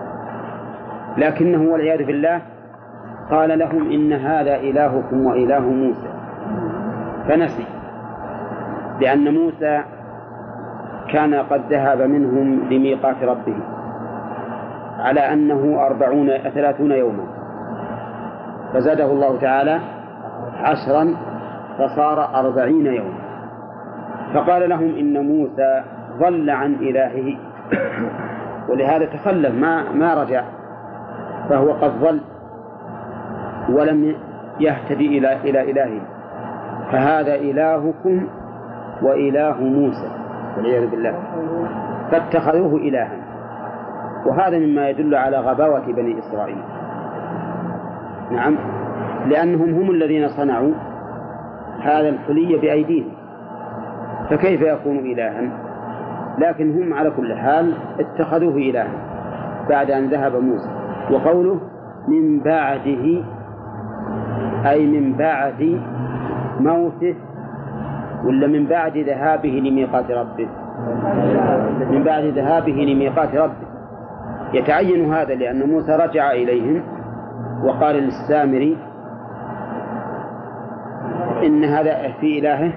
لكنه والعياذ بالله قال لهم إن هذا إلهكم وإله موسى، فنسي، لأن موسى كان قد ذهب منهم لميقات ربه على أنه 30 يوما، فزاده الله تعالى 10 فصار 40 يوما. فقال لهم إن موسى ضل عن إلهه، ولهذا تخلف ما رجع، فهو قد ضل ولم يهتدي إلى إلهه، فهذا إلهكم وإله موسى والعياذ بالله، فاتخذوه إلها. وهذا مما يدل على غباوة بني إسرائيل. نعم، لأنهم هم الذين صنعوا هذا الحلي بأيديهم، فكيف يكون إلها؟ لكن هم على كل حال اتخذوه إلها بعد أن ذهب موسى. وقوله من بعده أي من بعد موته، ولا من بعد ذهابه لميقات ربه؟ من بعد ذهابه لميقات ربه. يتعين هذا لأن موسى رجع إليهم وقال للسامري إن هذا في إلهه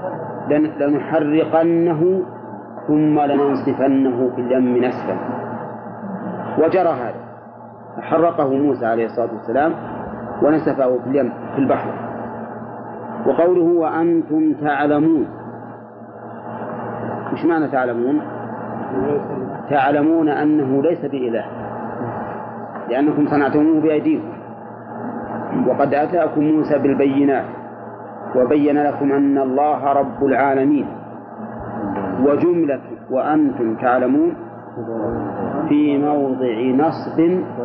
لنحرقنه ثم لننسفنه في اليم نسفا، وجرى هذا، حرقه موسى عليه الصلاة والسلام ونسفه في اليم في البحر. وقوله وأنتم تعلمون، مش معنى تعلمون؟ تعلمون أنه ليس بإله، لأنكم صنعتموه بأيديكم، وقد أتاكم موسى بالبينات وبين لكم أن الله رب العالمين. وجملة وأنتم تعلمون في موضع نصب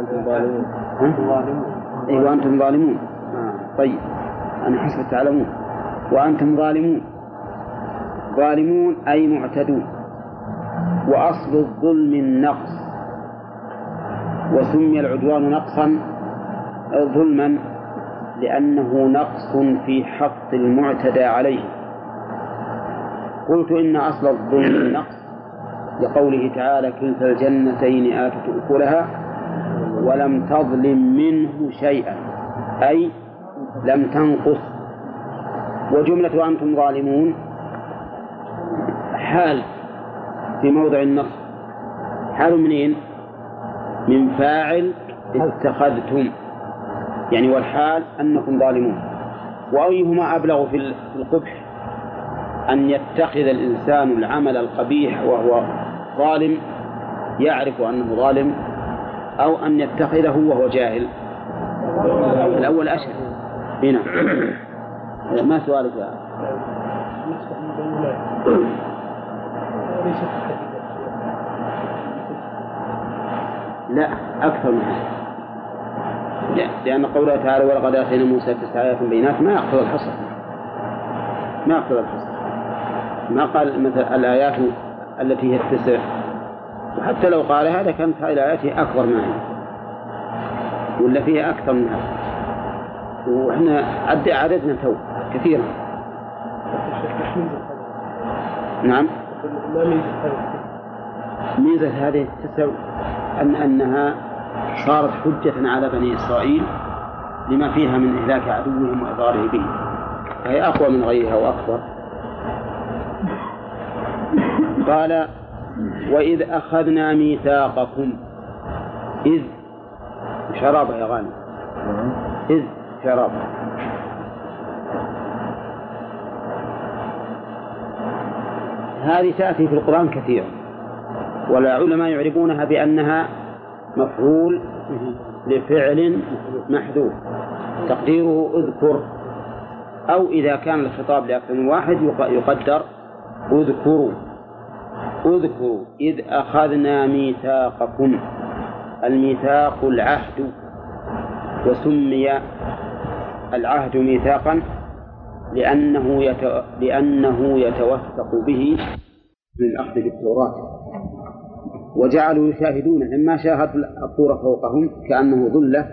وأنتم ظالمون. طيب أنا حسب تعلمون وأنتم ظالمون، ظالمون أي معتدون. وأصل الظلم النقص، وسمي العدوان نقصا ظلما لأنه نقص في حق المعتدى عليه. قلت إن أصل الظلم النقص لقوله تعالى كلتا الجنتين آتت أكلها ولم تظلم منه شيئا، أي لم تنقص. وجملة وأنتم ظالمون حال في موضع النصب، حال منين؟ من فاعل اتخذتم، يعني والحال أنكم ظالمون. وأيهما أبلغ في القبح، أن يتخذ الإنسان العمل القبيح وهو ظالم، يعرف أنه ظالم أو أن يتخذه وهو جاهل؟ الأول أشهر. هنا ما سؤالك؟ لا، أكثر من هذا، لأن قوله تعالى ولقد آتينا موسى 9 آيات بينات ما يقتضي الحصر، ما قال مثل الآيات التي هي 9، وحتى لو قال هذا كانت هذه الآيات أكبر ما هي ولا فيها أكثر من هذا، وإحنا عددنا تو كثيرا. نعم، ميزة هذه 9 أنها صارت حجة على بني إسرائيل لما فيها من إهلاك عدوهم وإضراره به، فهي أقوى من غيرها وأكبر. قال وإذ أخذنا ميثاقكم، إذ شرابة يا غانم، إذ شرابة. هذه تأتي في القرآن كثيرا، والعلماء يعرفونها بأنها مفعول لفعل محذوف تقديره اذكر، أو إذا كان الخطاب لأكثر من واحد يقدر اذكروا إذ أخذنا ميثاقكم. الميثاق العهد، وسمي العهد ميثاقا لأنه يتوثق به من الأخذ بالتوراة، وجعلوا يشاهدون لما شاهدوا الطور فوقهم كأنه ظلة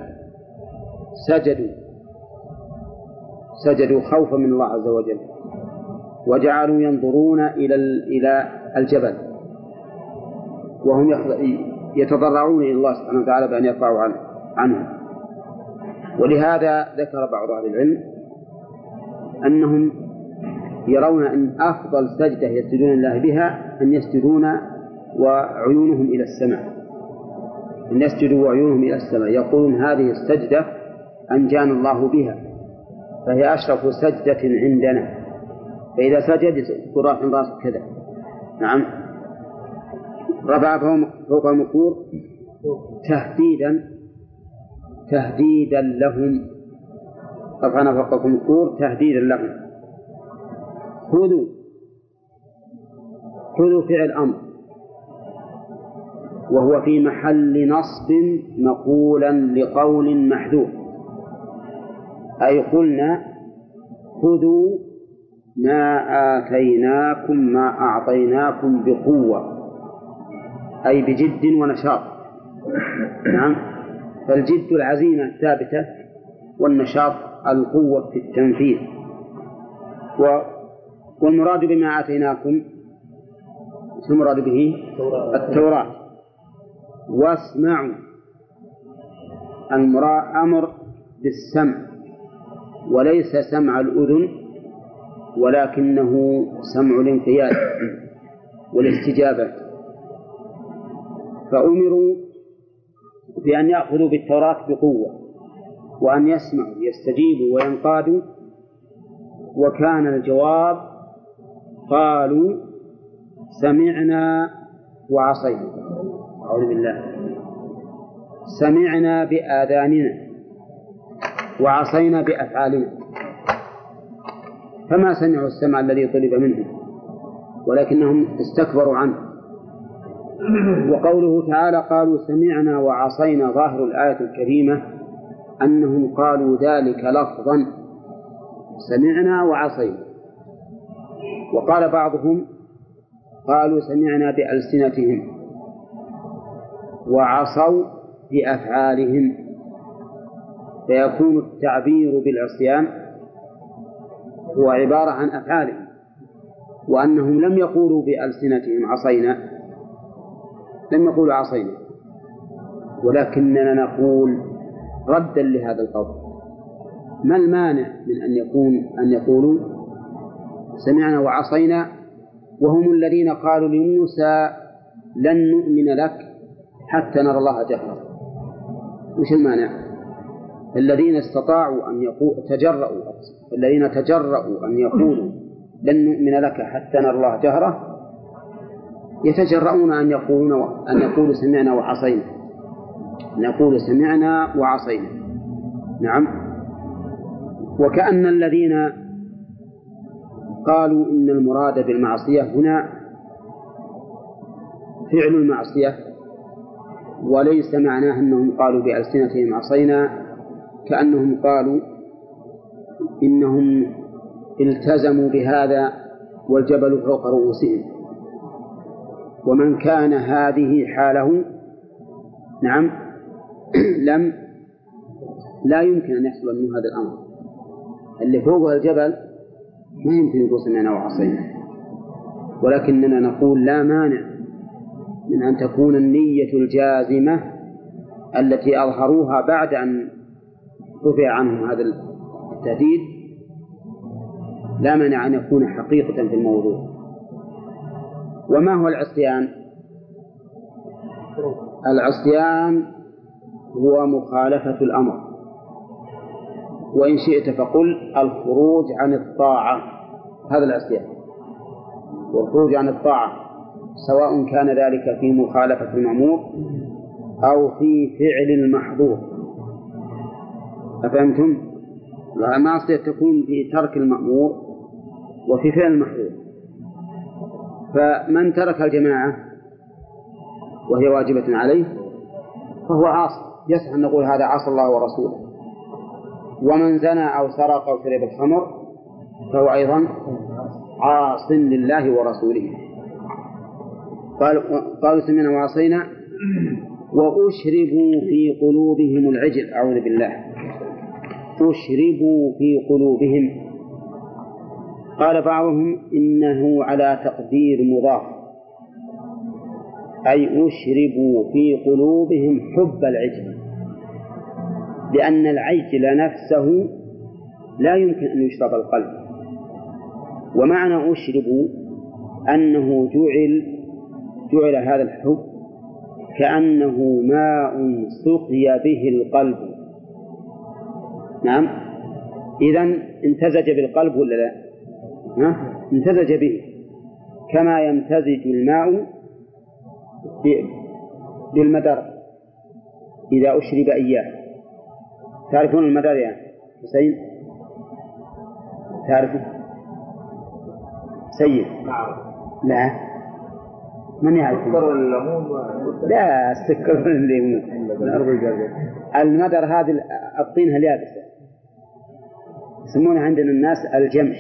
سجدوا خوفا من الله عز وجل، وجعلوا ينظرون إلى الجبل وهم يتضرعون إلى الله سبحانه وتعالى بأن يرفعوا عنه. ولهذا ذكر بعض أهل العلم أنهم يرون أن أفضل سجدة يسجدون الله بها أن يسجدون وعيونهم إلى السماء، أن يسجدوا وعيونهم إلى السماء، يقولون هذه السجدة أنجانا الله بها فهي أشرف سجدة عندنا، فإذا سجد يقول رافع راسه كذا. نعم، رفع فوقهم الطور تهديدا لهم، رفعنا فوقكم الطور تهديدا لهم. خذوا فعل أمر، وهو في محل نصب مقولا لقول محذوف، أي قلنا خذوا ما آتيناكم ما أعطيناكم بقوة، أي بجد ونشاط. نعم، فالجد العزيمة الثابتة، والنشاط القوة في التنفيذ. والمراد بما آتيناكم المراد به التوراة. واسمعوا، أمر بالسمع، وليس سمع الأذن، ولكنه سمع الانقياد والاستجابة. فأمروا بأن يأخذوا بالتوراة بقوة، وأن يسمعوا يستجيبوا وينقادوا. وكان الجواب قالوا سمعنا وعصينا. أعوذ بالله، سمعنا بآذاننا وعصينا بأفعالنا، فما سمعوا السمع الذي طلب منهم ولكنهم استكبروا عنه. وقوله تعالى قالوا سمعنا وعصينا، ظاهر الآية الكريمة أنهم قالوا ذلك لفظا، سمعنا وعصينا. وقال بعضهم قالوا سمعنا بألسنتهم وعصوا بأفعالهم، فيكون التعبير بالعصيان هو عبارة عن أفعالهم، وأنهم لم يقولوا بألسنتهم عصينا، لم يقولوا عصينا، ولكننا نقول ردا لهذا القول: ما المانع من أن يقولوا سمعنا وعصينا وهم الذين قالوا لموسى لن نؤمن لك حتى نرى الله جهرا؟ وش المانع؟ الذين استطاعوا أن تجرؤوا أن يقولوا لن نؤمن لك حتى نرى الله جهرا يتجرؤون أن يقولوا سمعنا وعصينا، نقول سمعنا وعصينا. نعم. وكأن الذين قالوا إن المراد بالمعصية هنا فعل المعصية وليس معناه أنهم قالوا بألسنتهم عصينا، كأنهم قالوا إنهم التزموا بهذا والجبل فوق رؤوسهم، ومن كان هذه حاله نعم لا يمكن أن يحصل منه هذا الأمر. اللي فوقها الجبل ما يمكن يقول سمعنا وعصينا، ولكننا نقول لا مانع من أن تكون النية الجازمة التي أظهروها بعد أن رفع عنهم هذا التهديد، لا مانع أن يكون حقيقة في الموضوع. وما هو العصيان؟ العصيان هو مخالفة الأمر، وإن شئت فقل الخروج عن الطاعة، هذا العصيان. والخروج عن الطاعة سواء كان ذلك في مخالفة المأمور أو في فعل المحظور. أفهمتم؟ المعصية تكون في ترك المأمور وفي فعل المحظور. فمن ترك الجماعة وهي واجبة عليه فهو عاصي، يصح أن نقول هذا عصى الله ورسوله. ومن زنى أو سرق أو شرب الخمر فهو أيضا عاص لله ورسوله. قالوا سمعنا وعصينا وأشربوا في قلوبهم العجل، أعوذ بالله، أشربوا في قلوبهم. قال بعضهم إنه على تقدير مضاف، أي أشربوا في قلوبهم حب العجل، لأن العجل نفسه لا يمكن أن يشرب القلب. ومعنى أشربوا أنه جعل هذا الحب كأنه ماء سقي به القلب. نعم، إذن امتزج بالقلب ولا لا؟ امتزج به كما يمتزج الماء بالمدر إذا أشرب إياه. تعرفون المدر يا حسين؟ تعرفون سيد؟ لا، من يعرف؟ لا، السكر والليمون. المدر هذه الطينة اليابسة يسمونها عندنا الناس الجمش.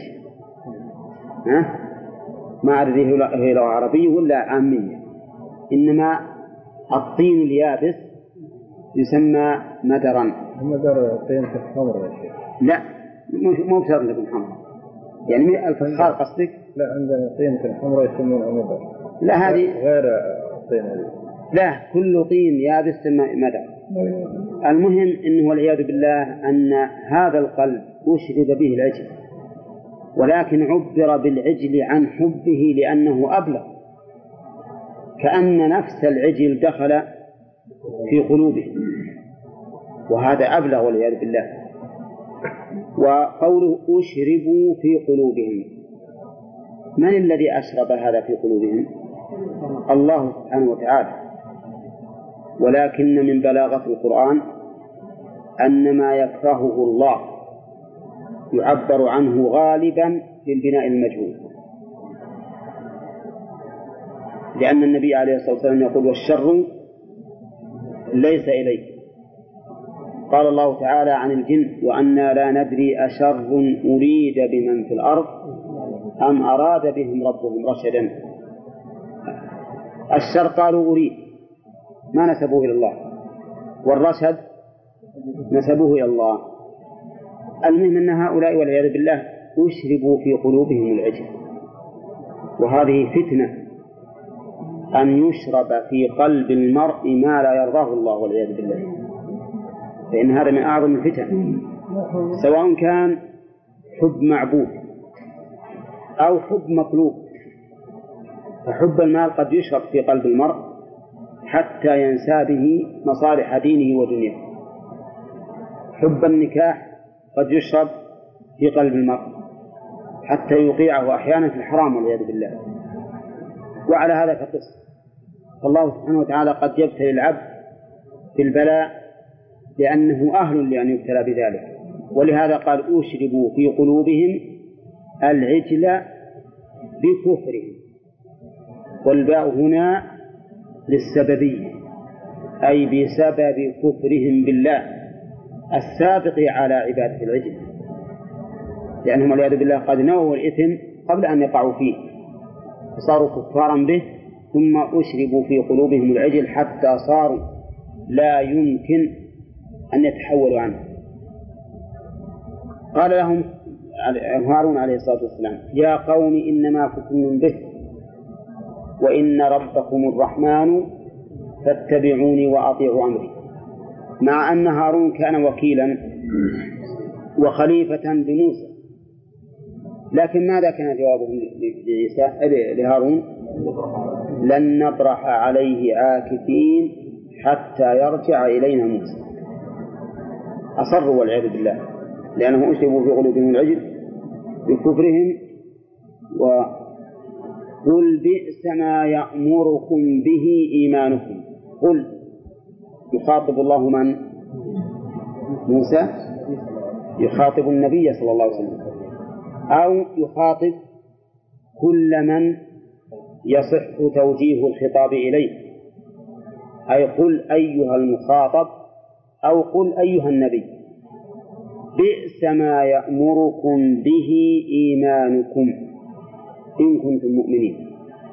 ما أعرف هي لغة عربية ولا عامية، إنما الطين اليابس يسمى مدرا.
مدر طينة الخمر يا شيخ؟
لا، مو بشرط أن تكون حمر، يعني الفخار قصدك؟
لا، عندنا طينة الحمر يسمونها مدر.
لا، هذه
غير الطينة دي.
لا، كل طين يابس يسمى مدر. المهم إنه والعياذ بالله أن هذا القلب أشرب به العجل، ولكن عبر بالعجل عن حبه لأنه أبلغ، كأن نفس العجل دخل في قلوبه، وهذا أبلغ والعياذ بالله. وقوله أشربوا في قلوبهم، من الذي أشرب هذا في قلوبهم؟ الله سبحانه وتعالى. ولكن من بلاغة القرآن أن ما يكرهه الله يعبر عنه غالبا في البناء المجهول، لأن النبي عليه الصلاة والسلام يقول والشر ليس إليك. قال الله تعالى عن الجن وأنا لا ندري أشر أريد بمن في الأرض أم أراد بهم ربهم رشدا. الشر قالوا أريد، ما نسبوه إلى الله، والرشد نسبوه إلى الله. المهم أن هؤلاء والعياذ بالله أشربوا في قلوبهم العجل، وهذه فتنة أن يشرب في قلب المرء ما لا يرضاه الله والعياذ بالله، فإن هذا من أعظم الفتن، سواء كان حب معبود أو حب مطلوب. فحب المال قد يشرب في قلب المرء حتى ينسى به مصالح دينه ودنياه. حب النكاح قد يشرب في قلب المرء حتى يوقعه أحيانا في الحرام والعياذ بالله. وعلى هذا فقس. فالله سبحانه وتعالى قد يبتلي العبد بالبلاء لأنه أهل لأن يبتلى بذلك، ولهذا قال أشربوا في قلوبهم العجل بكفرهم، والباء هنا للسببية، أي بسبب كفرهم بالله السابق على عبادة العجل، لأنهم والعياذ بالله قد نووا الإثم قبل أن يقعوا فيه فصاروا كفارا به، ثم أشربوا في قلوبهم العجل حتى صاروا لا يمكن أن يتحولوا عنه. قال لهم هارون عليه الصلاة والسلام: يا قوم إنما كنتم به وإن ربكم الرحمن فاتبعوني وأطيعوا أمري. مع أن هارون كان وكيلا وخليفة لموسى، لكن ماذا كان جوابهم لهارون؟ لن نبرح عليه عاكفين حتى يرجع إلينا موسى. أصروا والعياذ بالله لأنهم أشربوا في قلوبهم العجل بكفرهم. وقل بئس ما يأمركم به إيمانكم. قل يخاطب الله من؟ موسى، يخاطب النبي صلى الله عليه وسلم، أو يخاطب كل من يصح توجيه الخطاب إليه، أي قل أيها المخاطب أو قل أيها النبي. بئس ما يأمركم به إيمانكم إن كنتم مؤمنين.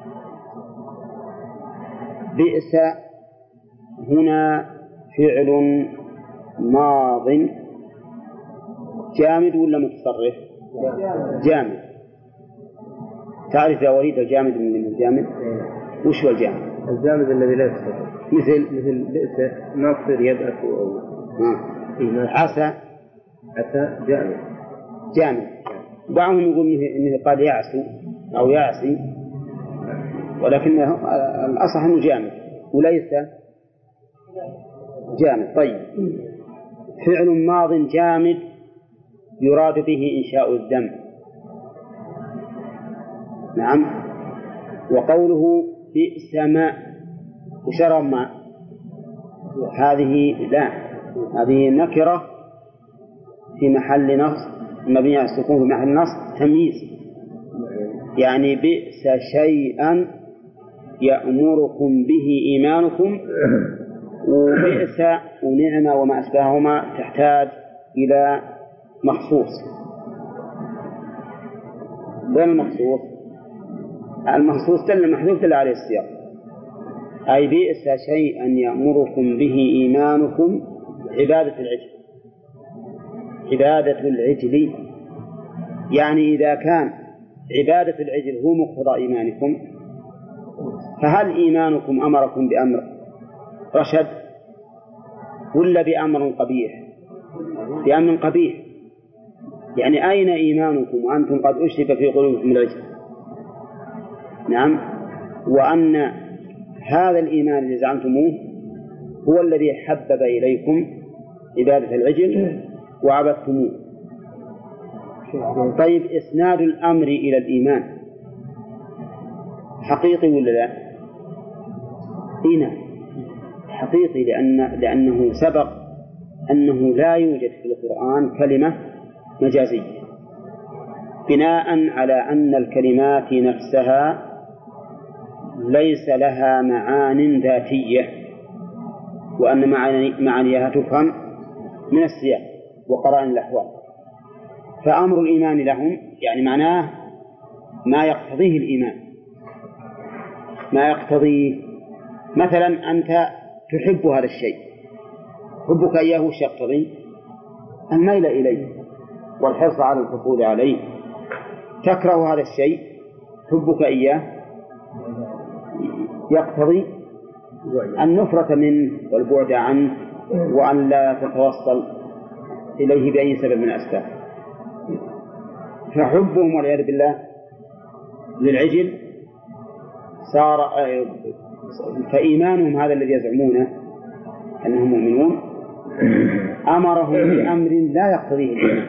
بئس هنا فعل ماض جامد ولا متصرف؟ جامد. تعرف يا وليد الجامد من الجامد؟ وش هو الجامد؟
الجامد الذي لا يتصرف،
مثل
بئس ما تصير يبأس أو
عسى جامد. بعضهم يقول إنه قال يعسو أو يعسي، ولكن الأصح أنه جامد وليس جامد. طيب، فعل ماض جامد يراد به إنشاء الذنب. نعم. وقوله بئس ما وشرب ما، هذه لا، هذه نكرة في محل نصب، مبني على السكون في محل نصب تمييز، يعني بئس شيئا يأمركم به إيمانكم. وبئس ونعمة وما أشبههما تحتاج إلى مخصوص. وين المخصوص؟ المخصوص دل المحذوف دل عليه السياق، أي بئس شيئا يأمركم به إيمانكم عبادة العجل. عبادة العجل يعني إذا كان عبادة العجل هو مقتضى إيمانكم، فهل إيمانكم أمركم بأمر رشد ولا بأمر قبيح؟ بأمر قبيح. يعني أين إيمانكم وأنتم قد أشرب في قلوبكم العجل؟ نعم. وأن هذا الإيمان الذي زعمتموه هو الذي حبب إليكم عبادة العجل وعبدتموه. طيب، إسناد الأمر إلى الإيمان حقيقي ولا لا؟ نعم حقيقي، لأنه سبق أنه لا يوجد في القرآن كلمة مجازية، بناء على أن الكلمات نفسها ليس لها معان ذاتية، وأن معانيها تفهم من السياق وقرائن الأحوال. فأمر الإيمان لهم يعني معناه ما يقتضيه الإيمان، ما يقتضيه. مثلا أنت تحب هذا الشيء، حبك إياه وش يقتضي؟ الميل إليه والحرص على الحصول عليه. تكره هذا الشيء، حبك إياه يقتضي النفرة منه والبعد عنه وأن لا تتوصل إليه بأي سبب من الأسباب. فحبهم والعياذ بالله للعجل صار، فإيمانهم هذا الذي يزعمونه أنهم مؤمنون أمرهم بأمر لا يقتضيه الإيمان،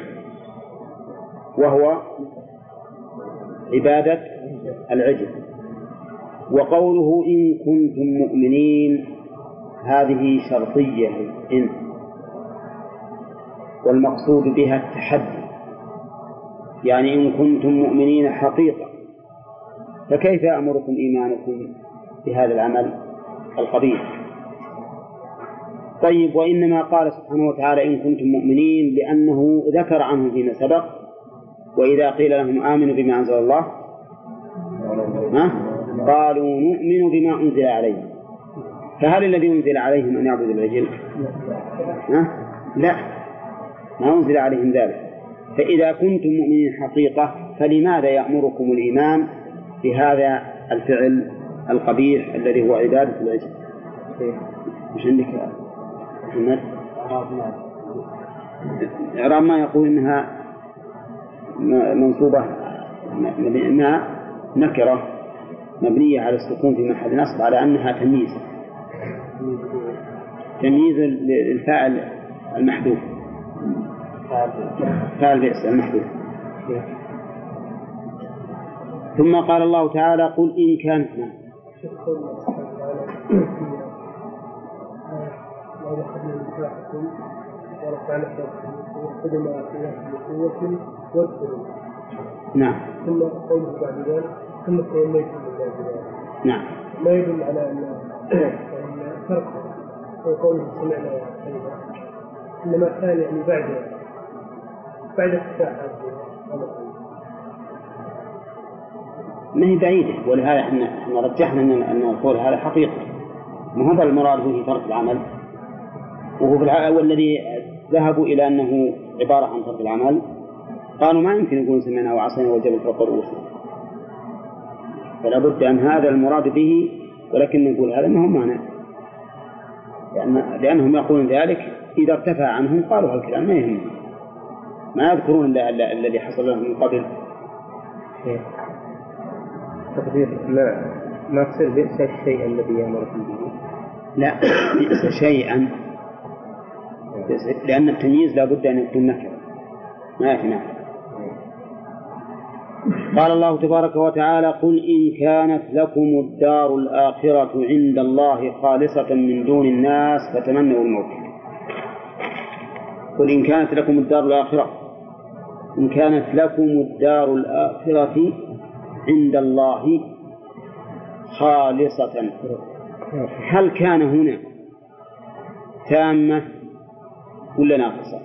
وهو عبادة العجل. وقوله إن كنتم مؤمنين هذه شرطية إن، والمقصود بها التحدي، يعني إن كنتم مؤمنين حقيقة فكيف يأمركم إيمانكم بهذا العمل القبيح؟ طيب، وإنما قال سبحانه وتعالى إن كنتم مؤمنين لأنه ذكر عنهم فيما سبق وإذا قيل لهم آمنوا بما أنزل الله قالوا نؤمن بما أنزل عليهم. فهل الذي أنزل عليهم أن يعبدوا العجل؟ لا، ما أنزل عليهم ذلك. فإذا كنتم مؤمنين حقيقة فلماذا يأمركم الإيمان بهذا الفعل القبيح الذي هو عبادة العجل؟ مش عندك محمد؟ إعراب ما يقول إنها منصوبة ما نكرة مبنية على السكون في محل نصب على أنها تمييز للفاعل المحذوف، فاعل بئس المحذوف. ثم قال الله تعالى قل إن كانت نعم
ثم قوله بعد ذلك ثم توليتم من ذلك
نعم
ما يدل على أن فرق قوله سمعنا وعصينا، إنما كان يعني بعد افتتاح
ما هي بعيدة، ولهذا احنا رجحنا أن القول هذا حقيقة، ما هو المراد به ترك العمل، وهو في الأول الذي ذهبوا إلى أنه عبارة عن ترك العمل قالوا ما يمكن يقول سمعنا وعصينا والجبل فوق رؤوسنا، فلا بد أن هذا المراد به، ولكن نقول هذا ما هو معنى، لأنهم يقولون ذلك إذا ارتفع عنهم قالوا هالكلام ما يهم، ما يذكرون الذي حصل لهم من قبل.
تقدير ما تصير بئس الشيء الذي يأمركم به،
لا بئس شيئا، لأن التمييز لا بد أن يكون نكرة ما يأتي نكرة. قال الله تبارك وتعالى قل إن كانت لكم الدار الآخرة عند الله خالصة من دون الناس فتمنوا الموت. قل إن كانت لكم الدار الآخرة، إن كانت لكم الدار الآخرة عند الله خالصة، هل كان هنا تامة ولا ناقصة؟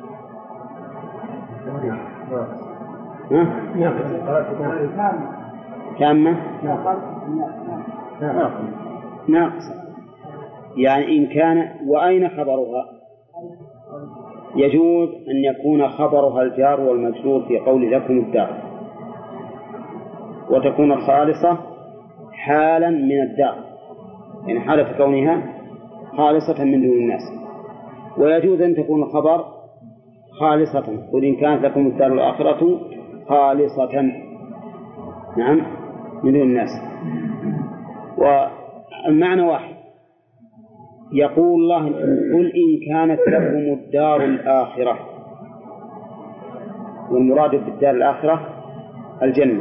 تامة ناقصة، يعني إن كان وأين خبرها؟ يجوز أن يكون خبرها الجار والمجرور في قول لكم الدار، وتكون الخالصة حالا من الدار، يعني حالة كونها خالصة من دون الناس. ويجوز أن تكون الخبر خالصة، قل إن كانت لكم الدار الآخرة خالصة نعم من دون الناس، والمعنى واحد. يقول الله قل إن كانت لكم الدار الآخرة، والمراد بالدار الآخرة الجنة،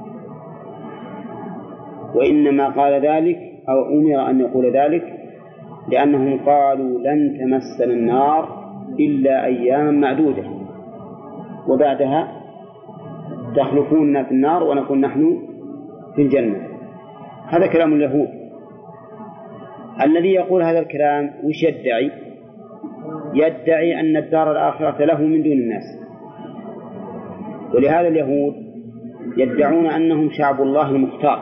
وإنما قال ذلك أو أمر أن يقول ذلك لأنهم قالوا لن تمسنا النار إلا أياما معدودة وبعدها تخلفوننا في النار ونكون نحن في الجنة. هذا كلام اليهود. الذي يقول هذا الكلام وش يدعي؟ يدعي أن الدار الآخرة له من دون الناس، ولهذا اليهود يدعون أنهم شعب الله المختار،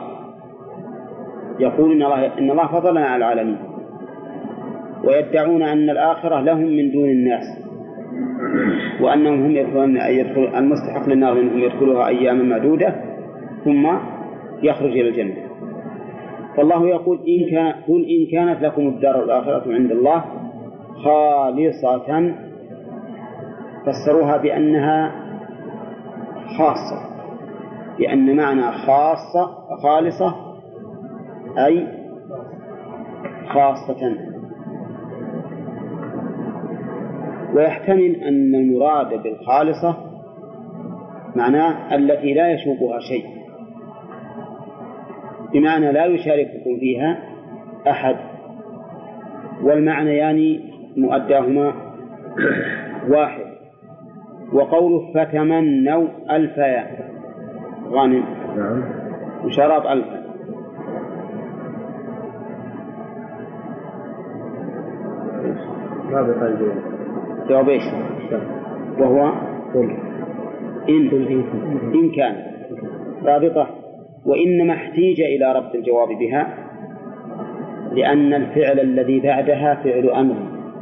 يقول إن الله فضلنا على العالمين، ويدعون أن الآخرة لهم من دون الناس، وأنهم هم يدخلون المستحق للنار منهم يدخلوها أياما معدودة ثم يخرج إلى الجنة. فالله يقول قل إن كانت لكم الدار الآخرة عند الله خالصة، فسروها بأنها خاصة، لأن معنى خالصة أي خاصة. ويحتمل أن المراد بالخالصة معناه التي لا يشوبها شيء، بمعنى لا يشارككم فيها أحد، والمعنى يعني مؤداهما واحد. وقوله فتمنوا ألفا غانم وشراب ألفا،
ما بقى الجواب.
جواب إيش؟ وهو إن كان رابطة، وإنما احتيج إلى ربط الجواب بها لأن الفعل الذي بعدها فعل أمر،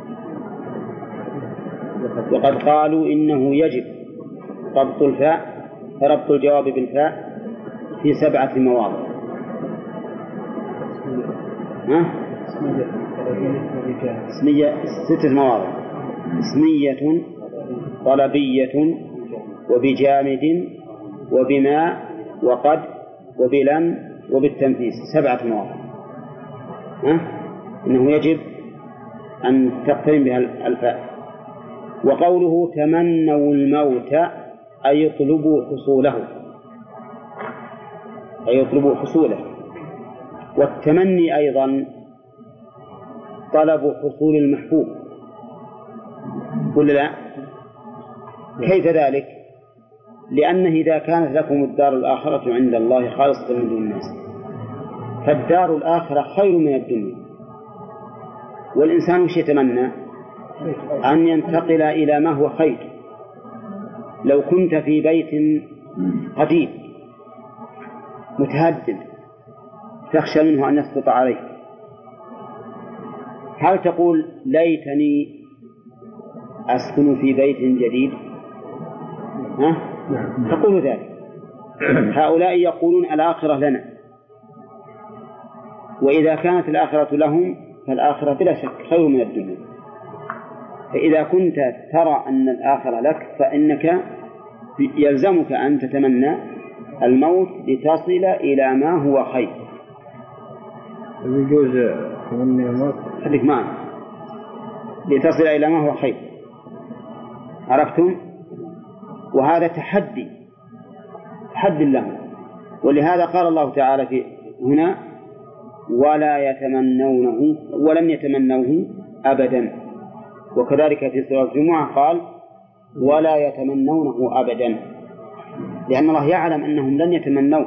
وقد قالوا إنه يجب ربط الفاء، فربط الجواب بالفاء في 7 مواضع. اسمية 6 مواضع: اسمية، طلبية، وبجامد، وبما، وقد، وبلم، وبالتنفيس. 7 مواضع إنه يجب أن تقترن بها الفاء. وقوله تمنوا الموت أي يطلبوا حصوله، أي يطلبوا حصوله. والتمني أيضا طلب حصول المحبوب، ولا لا؟ كيف ذلك؟ لأنه إذا كانت لكم الدار الآخرة عند الله خالصة من دون الناس فالدار الآخرة خير من الدنيا، والإنسان وش يتمنى؟ أن ينتقل إلى ما هو خير. لو كنت في بيت قديم متهدم تخشى منه أن يسقط عليك، هل تقول ليتني أسكن في بيت جديد؟ تقول ذلك. هؤلاء يقولون الآخرة لنا، وإذا كانت الآخرة لهم فالآخرة بلا شك خير من الدنيا. فإذا كنت ترى أن الآخرة لك فإنك يلزمك أن تتمنى الموت لتصل إلى ما هو خير.
يجوز تمني الموت
خليك معنا لتصل إلى ما هو خير، عرفتم؟ وهذا تحدي لهم، ولهذا قال الله تعالى في هنا ولا يتمنونه ولن يتمنوه أبدا. وكذلك في سورة الجمعة قال ولا يتمنونه أبدا، لأن الله يعلم أنهم لن يتمنوه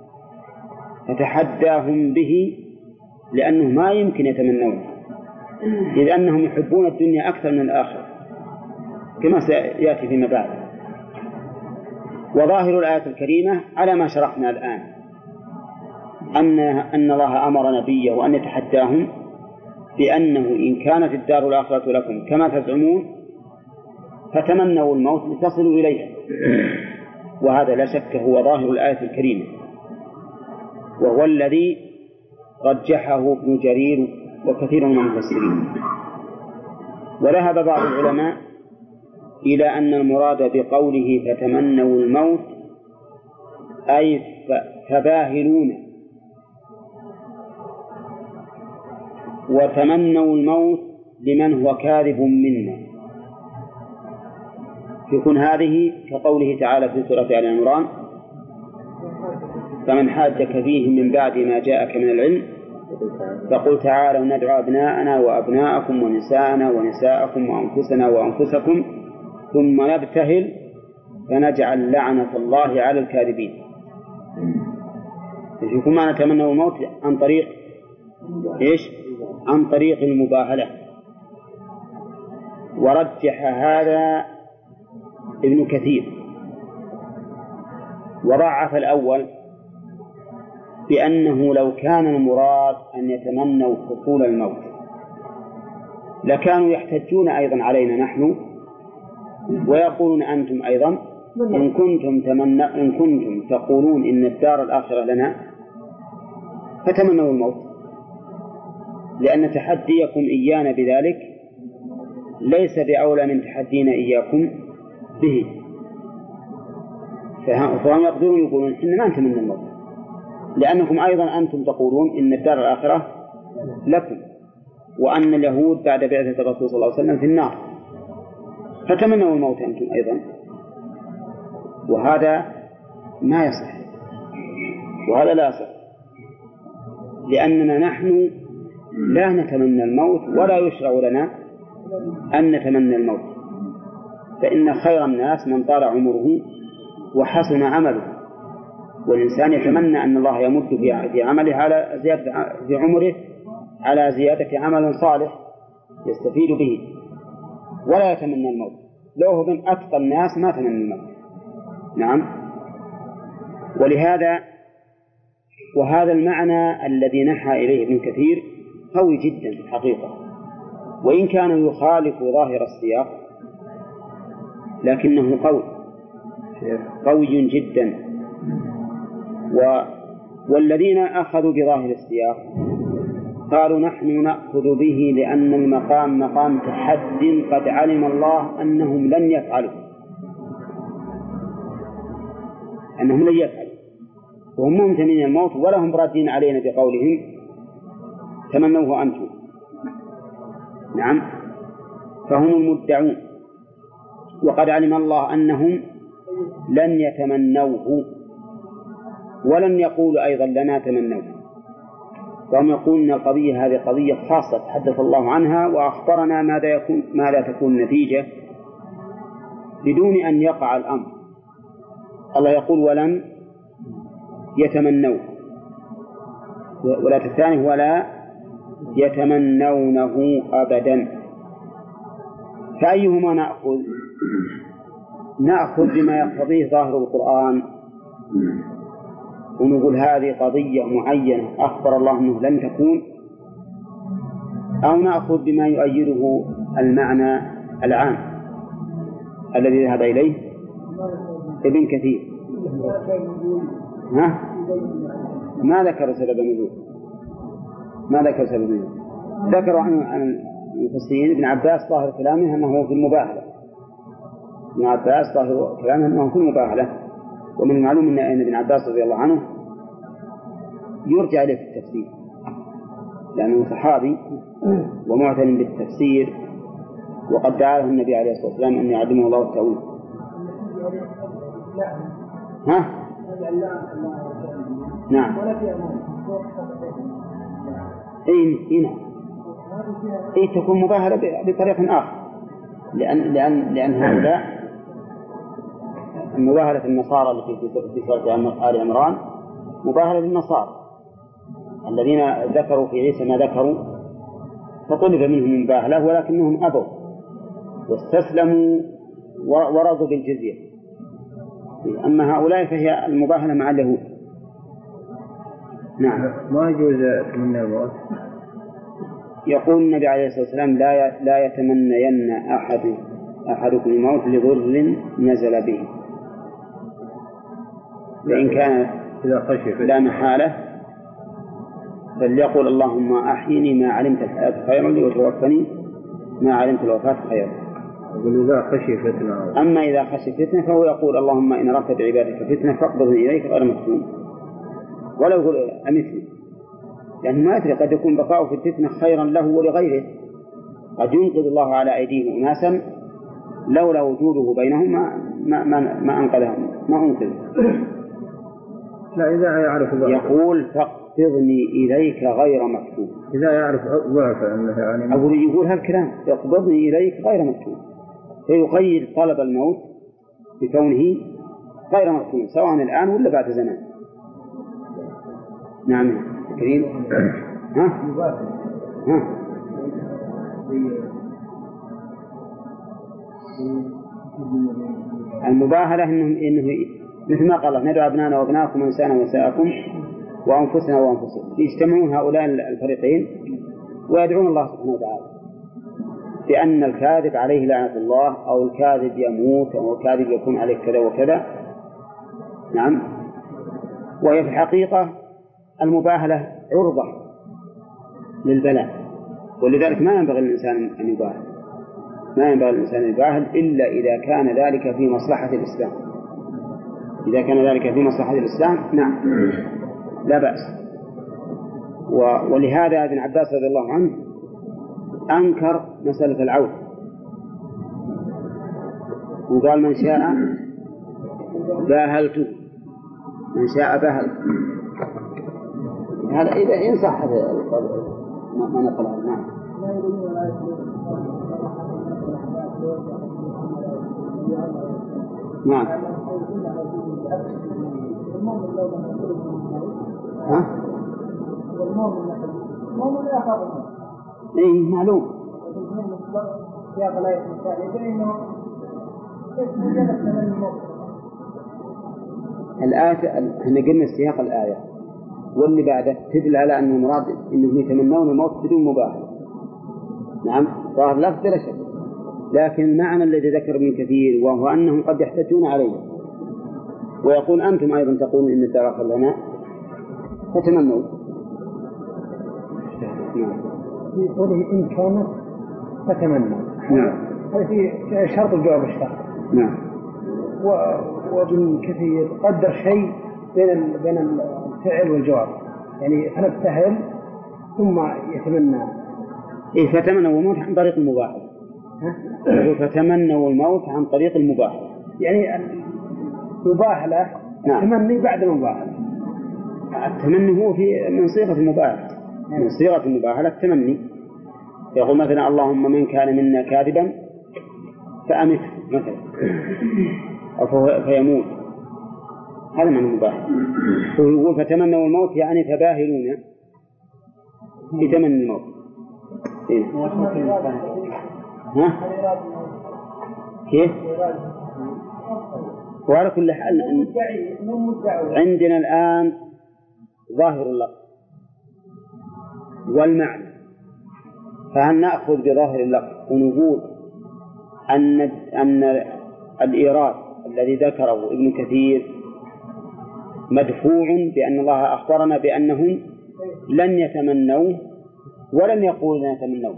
فتحداهم به لأنه ما يمكن يتمنونه، إذ أنهم يحبون الدنيا أكثر من الآخرة كما سيأتي فيما بعد. وظاهر الآية الكريمة على ما شرحنا الآن أن الله أمر نبيه أن يتحداهم بأنه إن كانت الدار الآخرة لكم كما تزعمون فتمنوا الموت لتصلوا إليها، وهذا لا شك هو ظاهر الآية الكريمة، وهو الذي رجحه ابن جرير وكثير من المفسرين. وذهب بعض العلماء إلى أن المراد بقوله فتمنوا الموت أي تباهلون وتمنوا الموت لمن هو كاذب منا، يكون هذه كقوله تعالى في سورة آل عمران فمن حاجك فيه من بعد ما جاءك من العلم فقل تعالوا ندعو أبناءنا وأبناءكم ونساءنا ونساءكم وأنفسنا وأنفسكم ثم نبتهل فنجعل لعنة الله على الكاذبين. يكون ما نتمنى الموت عن طريق إيش؟ عن طريق المباهلة. ورجح هذا ابن كثير وضعف الأول بأنه لو كان المراد أن يتمنوا حصول الموت لكانوا يحتجون أيضا علينا نحن ويقولون أنتم أيضا إن كنتم تقولون إن الدار الآخرة لنا فتمنوا الموت، لأن تحديكم إيانا بذلك ليس بأولى من تحدينا إياكم به. فهم يقدرون يقولون إن ما نتمنى الموت لأنكم أيضا أنتم تقولون إن الدار الآخرة لكم وأن اليهود بعد بعثة الرسول صلى الله عليه وسلم في النار، فتمنوا الموت أنتم أيضا، وهذا ما يصح وهذا لا يصح. لأننا نحن لا نتمنى الموت ولا يشرع لنا أن نتمنى الموت، فإن خير الناس من طال عمره وحسن عمله، والإنسان يتمنى أن الله يمد في عمله على زيادة في عمره على زيادة عمل صالح يستفيد به، ولا يتمنى الموت. لو هو من أتقى الناس ما تمنى الموت. نعم. ولهذا وهذا المعنى الذي نحى إليه ابن كثير قوي جدا الحقيقة، وإن كان يخالف ظاهر السياق لكنه قوي جدا. والذين أخذوا بظاهر السياق قالوا نحن نأخذ به لأن المقام مقام تحد قد علم الله أنهم لن يفعلوا، وهم ممتنين الموت ولا هم رادين علينا بقولهم تمنوه أنتم. نعم، فهم المدعون، وقد علم الله أنهم لن يتمنوه ولن يقولوا أيضا لنا تمنوه، وهم يقولون أن القضية هذه قضية خاصة تحدث الله عنها وأخبرنا ماذا تكون النتيجة بدون أن يقع الأمر. الله يقول ولن يتمنوه، ولا الثاني ولا يتمنونه أبدا. فأيهما نأخذ بما يقتضيه ظاهر القرآن ونقول هذه قضية معينة أخبر الله أنه لن تكون، أو نأخذ بما يؤيده المعنى العام الذي ذهب إليه ابن كثير؟ ما ذكر سبب النزول، ذكروا عن المفسرين ابن عباس ظاهر كلامه أنه في المباهلة، ومن المعلوم أن ابن عباس رضي الله عنه يرجع إليه في التفسير لأنه صحابي ومعتن بالتفسير، وقد دعاه النبي عليه الصلاة والسلام أن يعلمه الله التأويل. نعم. أي تكون مباهلة بطريق آخر، لأن هؤلاء مباهلة النصارى التي في سورة آل عمران مباهلة للنصارى الذين ذكروا في عيسى ما ذكروا فطلب منهم المباهلة، ولكنهم أبوا واستسلموا ورضوا بالجزية. أما هؤلاء فهي المباهلة مع اليهود. نعم.
ما يجوز تمنى الموت.
يقول النبي عليه الصلاة والسلام لا يتمنين أحدكم الموت لضر نزل به، فإن كان
إذا خشي
لا محالة فليقول اللهم أحيني ما علمت الحياة خيرا لي وتوفني ما علمت الوفاة خيرا.
إذا خشي فتنة.
أما إذا خشي فتنة فهو يقول اللهم إن أردت بعبادك فتنة فاقبضني إليك غير مفتون، ولا يقول أمثلي، لأنه ما أدري قد يكون بقاؤه في الفتنة خيرا له ولغيره، قد ينقذ الله على أيديهم أناسا لولا وجوده بينهم ما أنقذهم ما أنقذ.
لا إذا يعرف
يقول فاقبضني إليك غير مفتون،
إذا يعرف ضعف أنه يعني
يقول هالكلام يقبضني إليك غير مفتون، فيقيد طلب الموت بكونه غير مفتون سواء الآن ولا بعد زمان. نعم كريم. المباهلة إنه مثل ما قال ندعو أبنانا وأبناءكم ونساءنا ونساءكم وأنفسنا وأنفسكم، يجتمعون هؤلاء الفريقين ويدعون الله سبحانه وتعالى بأن الكاذب عليه لعنة الله، أو الكاذب يموت، أو الكاذب يكون عليه كذا وكذا. نعم. وهي في الحقيقة المباهلة عرضة للبلاء، ولذلك ما ينبغي الإنسان أن يباهل، إلا إذا كان ذلك في مصلحة الإسلام. إذا كان ذلك في مصلحة الإسلام نعم لا بأس. ولهذا ابن عباس رضي الله عنه أنكر مسألة العود، وقال من شاء باهلته، من شاء باهل. هذا إذا إن صح هذا القول ما نقل عنه. نعم. نعم. ها؟ إيه معلوم. الآية احنا قلنا سياق الآية واللي بعده تدل على أن المراد إنهم يتمنون الموت بدون مباح. نعم ظاهر لفظ بلا شك، لكن المعنى الذي ذكر ابن كثير وهو أنهم قد يحتجون عليه ويقول أنتم أيضا تقولون إن الدار آخر لنا فتمنوا. نعم.
في قوله إن كانت فتمنوا.
نعم.
هذا في شرط الجواب الشرط.
نعم.
وابن كثير قدر شيء بين الفعل والجواب، يعني فنبتهل ثم يتمنى.
إيه فتمنوا الموت عن طريق المباح. فتمنوا الموت عن طريق المباح،
يعني يباح له. نعم. التمني بعد المباح.
التمني هو من صيغة المباح. من صيغة المباح التمني. يقول مثلا اللهم من كان منا كاذبا فأمته مثلا أو فيموت، هذا من المباح. ويقول فتمنوا الموت يعني تباهلون بتمني الموت. إيه؟ ها؟ كيف؟ وعلى كل حال عندنا الآن ظاهر اللفظ والمعنى، فهل نأخذ بظاهر اللفظ ونقول أن الإيراد الذي ذكره ابن كثير مدفوع بأن الله أخبرنا بأنهم لن يتمنوا ولن يقول لن يتمنوا،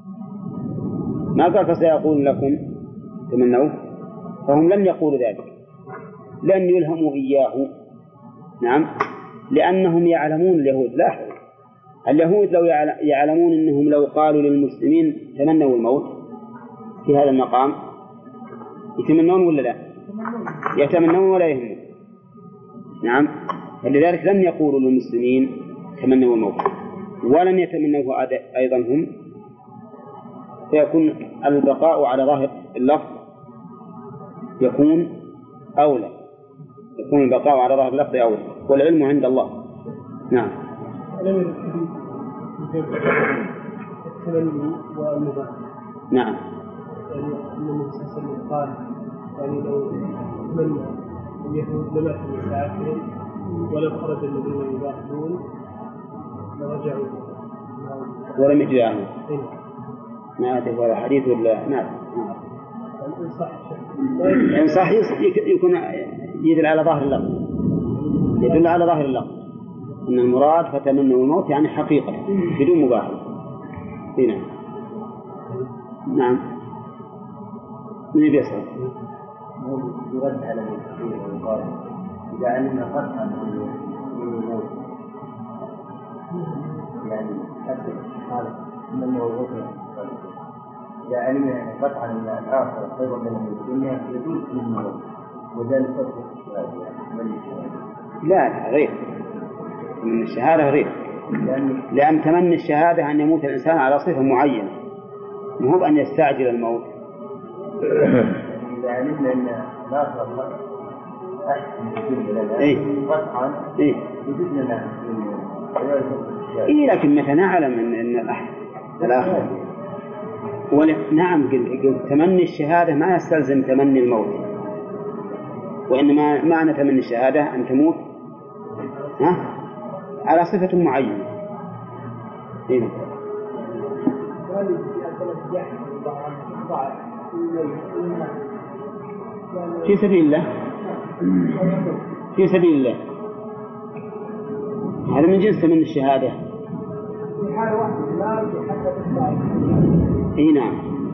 ما قال فسيقول لكم تمنوا، فهم لن يقولوا ذلك، لن يلهموا إياه. نعم، لأنهم يعلمون اليهود. لا، اليهود لو يعلمون أنهم لو قالوا للمسلمين تمنوا الموت في هذا المقام يتمنون ولا لا؟ يتمنون ولا يهمون. نعم، فلذلك لن يقولوا للمسلمين تمنوا الموت ولن يتمنوه أيضا هم، فيكون البقاء على ظاهر اللفظ يكون أولى، يكون البقاء على ظاهر اللفظ أولى، والعلم عند الله. نعم.
التمني والمباح.
نعم.
يعني النبي صلى الله عليه وسلم قال يعني لو تمنى اليهود لما في ساعتهم ولو خرج الذين يباحثون لرجعوا
ولم يجري عنه. ما أدري هذا حديث ولا نعم. إن صح يكون يدل على ظاهر اللفظ، يدل على ظاهر اللفظ إن المراد فتمنوا الموت يعني حقيقة بدون مباحث. هنا نعم. من يسأل؟
يرد على المسلمين ويقال إذا علمنا قطعا من الموت يعني أسف هذا من الموت، إذا علمنا قطعا من الآخر خير من الدنيا يجوز من الموت وذلك
لا غير من الشهادة غير، لأن تمني الشهادة أن يموت الإنسان على صفة معينة، مو أن يستعجل الموت.
إذا علمنا أن الآخر أحسن لنا
إيه؟
قطعا
إيه؟
يجوز لنا
إيه، لكن متى نعلم أن الآخر نعم قلت تمني الشهادة ما يستلزم تمني الموت، وإنما معنى تمني الشهادة أن تموت على صفة معينة. إيه؟ في سبيل الله، في سبيل الله، هذا من جنس تمني الشهادة. إيه نعم.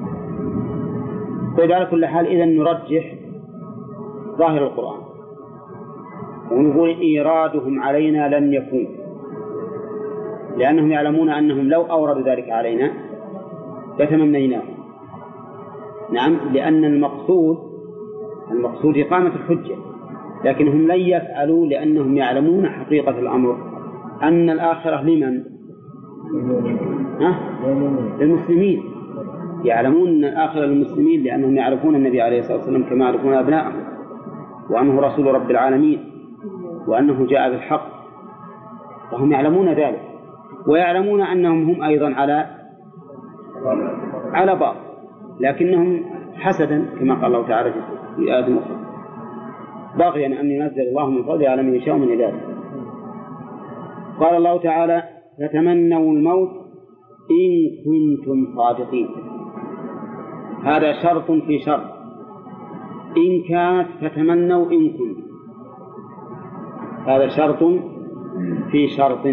طيب على كل حال إذن نرجح ظاهر القرآن ونقول إيرادهم علينا لن يكون، لأنهم يعلمون أنهم لو أوردوا ذلك علينا لتمنيناه. نعم، لأن المقصود إقامة الحجة، لكنهم لن يفعلوا لأنهم يعلمون حقيقة الأمر أن الآخرة لمن؟ للمسلمين، يعلمون أن الآخرة للمسلمين لأنهم يعرفون النبي عليه الصلاة والسلام كما يعرفون أبنائهم، وأنه رسول رب العالمين، وأنه جاء بالحق، وهم يعلمون ذلك، ويعلمون أنهم هم أيضا على بعض، لكنهم حسدا كما قال الله تعالى في آية أخرى باغيا أن ينزل الله من فضله على من يشاء من عباده. قال الله تعالى فتمنوا الموت إن كنتم صادقين، هذا شرط في شرط، إن كانت فتمنوا إن كنتم، هذا شرط في شرط.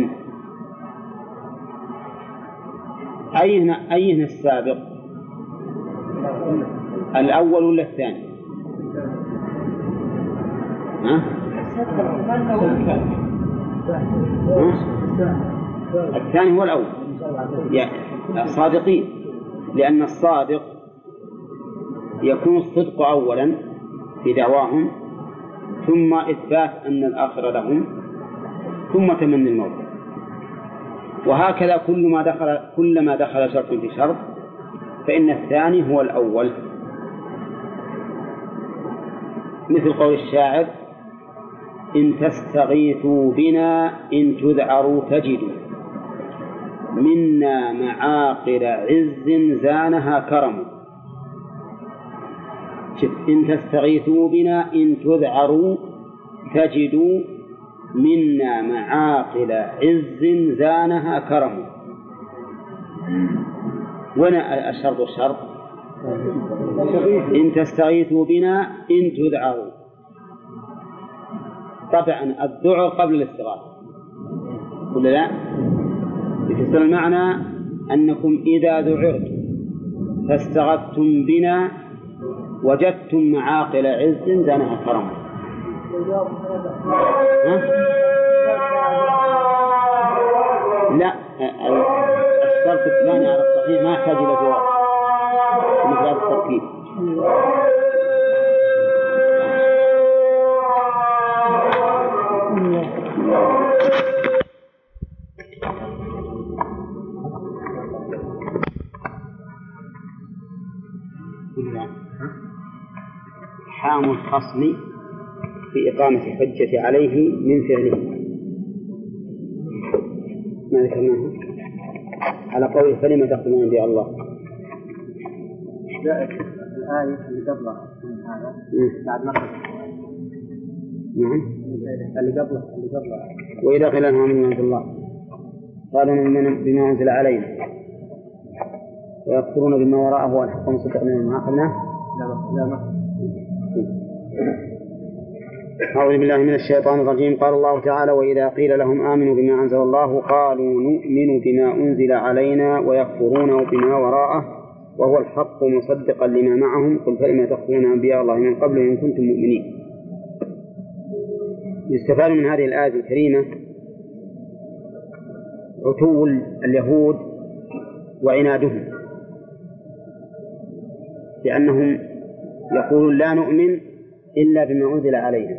أين السابق، الأول ولا الثاني؟ الثاني هو الأول، صادقين، لأن الصادق يكون الصدق أولا في دعواهم، ثم إثبات أن الآخرة لهم، ثم تمني الموت. وهكذا كلما دخل شرط في شرط فإن الثاني هو الأول، مثل قول الشاعر إن تستغيثوا بنا إن تذعروا تجدوا منا معاقل عز زانها كرم. إن تستغيثوا بنا إن تذعروا تجدوا منا معاقل عز زانها كرم. ونا الشرط الشرط إن تستغيثوا بنا إن تذعروا، طبعا الذعر قبل الاستغاثة ولا لا؟ يفسر المعنى أنكم إذا ذعرتم فاستغثتم بنا وجدتم معاقل عز زانها كرم. لا، الشرط الثاني على الصحيح ما يحتاج إلى جواب مثل هذا التركيب. حام الخصم في إقامة الحجة عليه من فعله، ما ذكرناه على قول فلما تقتلون أنبياء الله.
الآية اللي قبلها من هذا بعد ما
نعم
اللي قبلها
وإذا قيل لهم آمنوا بما أنزل الله قالوا نؤمن بما أنزل علينا ويكفرون بما وراءه والحق مصدقا لما أخذناه.
لا
أعوذ بالله من الشيطان الرجيم. قال الله تعالى وإذا قيل لهم آمنوا بما أنزل الله قالوا نؤمن بما أنزل علينا ويكفرون بما وراءه وهو الحق مصدقا لما معهم قل فلما تقتلون أنبياء الله من قبل إن كنتم مؤمنين. يستفاد من هذه الآية الكريمة عتو اليهود وعنادهم، لأنهم يقولون لا نؤمن إلا بما أنزل علينا.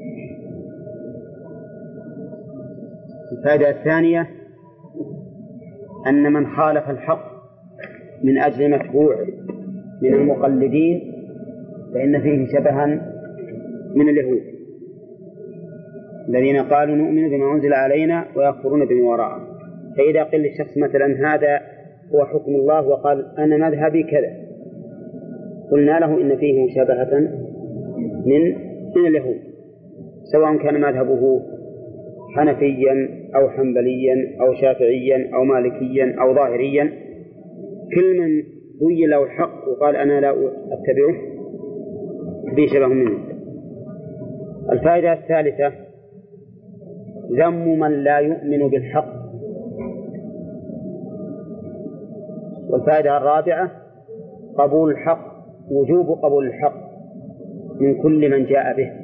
الفائدة الثانية أن من خالف الحق من أجل متبوع من المقلدين فإن فيه شبها من اليهود الذين قالوا نؤمن بما أنزل علينا ويكفرون بما وراءه. فإذا قيل للشخص مثلا هذا هو حكم الله وقال أنا مذهبي كذا، قلنا له إن فيه شبهة من اليهود، سواء كان مذهبه حنفيا أو حنبليا أو شافعيا أو مالكيا أو ظاهريا، كل من بين له الحق وقال أنا لا أتبعه به شبه منه. الفائدة الثالثة ذم من لا يؤمن بالحق. والفائدة الرابعة قبول الحق، وجوب قبول الحق من كل من جاء به.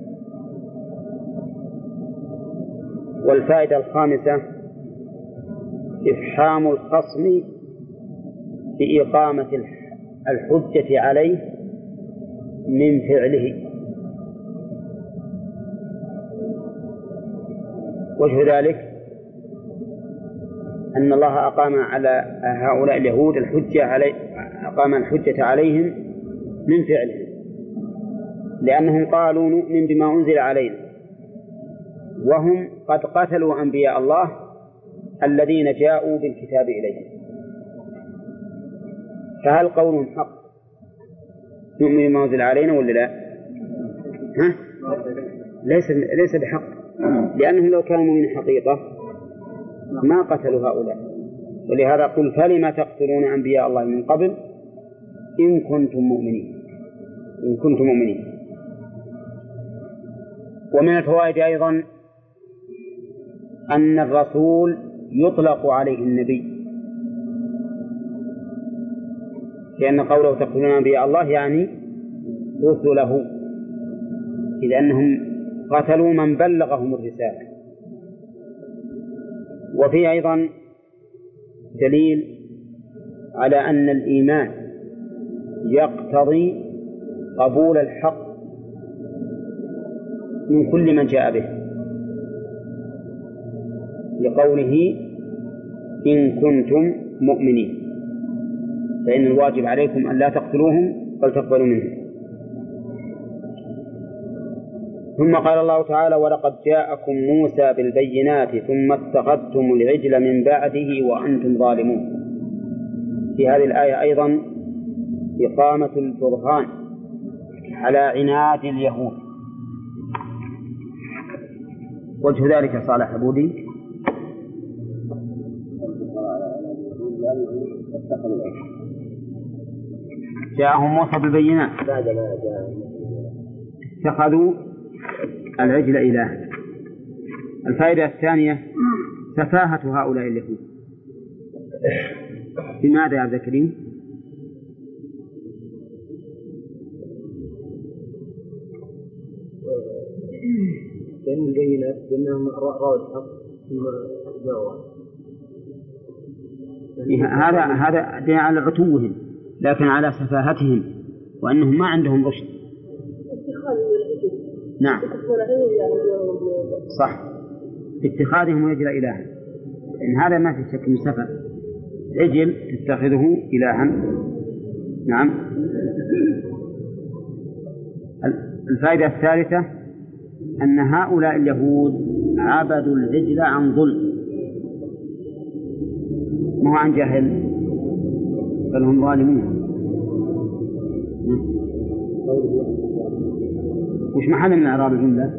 والفائدة الخامسة إفحام الخصم بإقامة الحجة عليه من فعله. وجه ذلك أن الله أقام على هؤلاء اليهود أقام الحجة عليهم من فعلهم، لأنهم قالوا نؤمن بما أنزل علينا، وهم قد قتلوا أنبياء الله الذين جاءوا بالكتاب إليهم. فهل قولهم حق نؤمن بما أنزل علينا ولا لا؟ ليس بحق، لأنهم لو كانوا من حقيقة ما قتلوا هؤلاء. ولهذا قل فلما تقتلون أنبياء الله من قبل إن كنتم مؤمنين. ومن الفوائد أيضا أن الرسول يطلق عليه النبي، لأن قوله تقتلون أنبياء الله يعني رسله، إذ أنهم قتلوا من بلغهم الرسالة. وفيه أيضا دليل على أن الإيمان يقتضي قبول الحق من كل من جاء به، لقوله إن كنتم مؤمنين، فإن الواجب عليكم أن لا تقتلوهم بل تقبلوا منهم. ثم قال الله تعالى ولقد جاءكم موسى بالبينات ثم اتخذتم العجل من بعده وأنتم ظالمون. في هذه الآية أيضا إقامة البرهان على عناد اليهود. وجه ذلك صالح عبودي جاءهم موسى بالبينات اتخذوا العجل إلها. الفائدة الثانية سفاهة هؤلاء اليهود. بماذا يا عبد الكريم؟
لأن البينات لأنهم رأوا الحق ثم جاءوا.
هذا دليل على عتوهم، لكن على سفاهتهم وأنهم ما عندهم رشد. نعم صح، اتخاذهم العجل إلها، إن هذا ما في شك من سفه. العجل تتخذه إلها. نعم. الفائدة الثالثة أن هؤلاء اليهود عبدوا العجل عن ظلم، مو عن جهل، بل هم ظالمون. وش محل من إعراب الجملة؟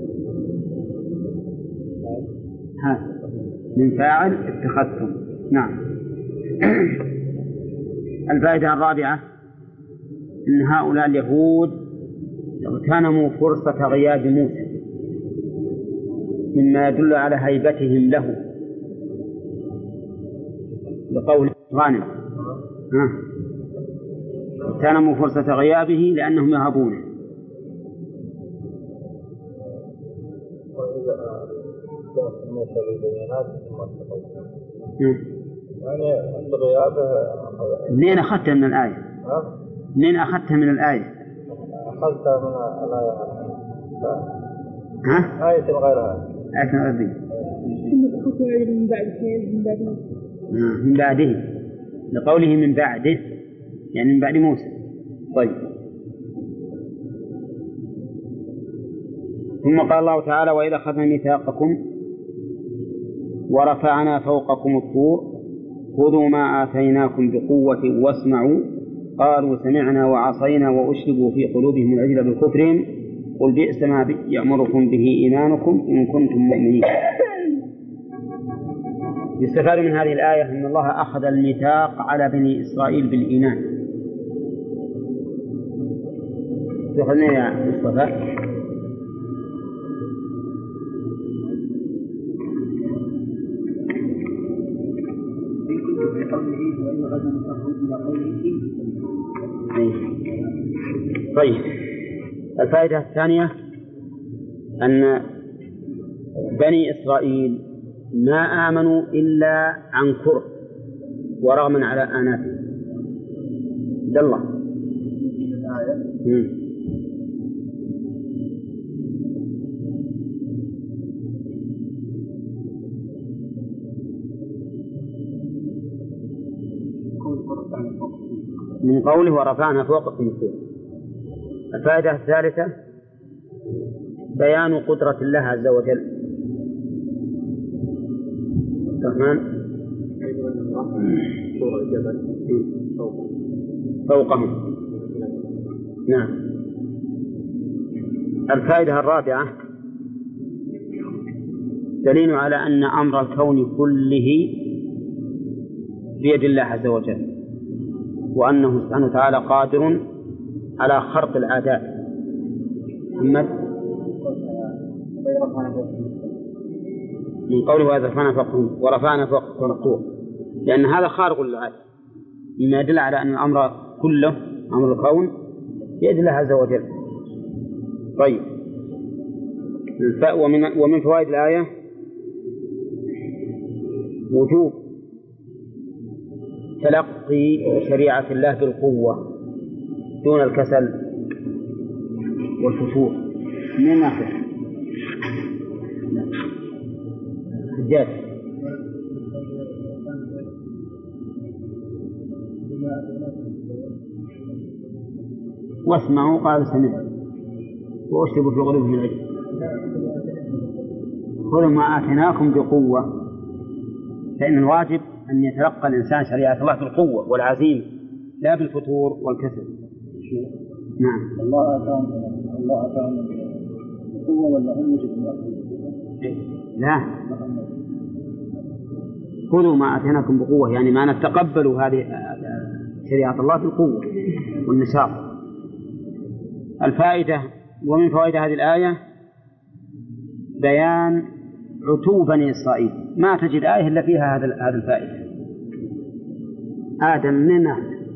من فاعل اتخذتم. نعم. الفائدة الرابعة أن هؤلاء اليهود اغتنموا فرصة غياب موسى مما يدل على هيبتهم له، بقول غانم اغتنموا فرصة غيابه لأنهم يهابونه.
يعني عند غيابه
منين أخذتها من الآية؟ منين أخذتها من الآية؟
أخذتها من الآية. آية غيرها.
آية غيرها. من بعده، لقوله من بعده يعني من بعد موسى. طيب. ثم قال الله تعالى وإذا أخذنا ميثاقكم ورفعنا فوقكم الطور خذوا ما آتيناكم بقوة واسمعوا قالوا سمعنا وعصينا وأشربوا في قلوبهم العجل بكفرهم قل بئس ما يأمركم به إيمانكم إن كنتم مؤمنين. يستفاد من هذه الآية أن الله أخذ الميثاق على بني إسرائيل بالإيمان. دخلنا يا مصطفى. طيب. الفائدة الثانية أن بني إسرائيل ما آمنوا إلا عن كره ورغما على آناتهم. الله من قوله ورفعنا فوقكم الطور. الفائدة الثالثة بيان قدرة الله عز وجل. الرحمن فوقهم. نعم. الفائدة الرابعة دليل على أن أمر الكون كله بيد الله عز وجل، وأنه سبحانه وتعالى قادر على خرق الأعداء. محمد من قوله ورفعنا فوقكم الطور، لأن هذا خارق للعادة، مما يدل على أن الأمر كله أمر الكون بيد الله عز وجل. طيب، ومن فوائد الآية وجوب تلقي شريعة الله بالقوة دون الكسل والفتور. من ناحية حجاج واسمعوا قال سمعوا واشربوا في غلوب العلم خذوا ما آتيناكم بقوة. فإن الواجب أن يتلقى الإنسان شريعة الله بالقوة والعزيمة لا بالفتور والكسل. نعم.
الله أتاهم قوة ولا هم يجب؟
لا، خذوا ما آتيناكم بقوة، يعني ما نتقبلوا هذه شريعة الله بالقوة والنشاط. الفائدة ومن فوائد هذه الآية بيان عتو بني إسرائيل. ما تجد آية إلا فيها هذه الفائدة. آدم من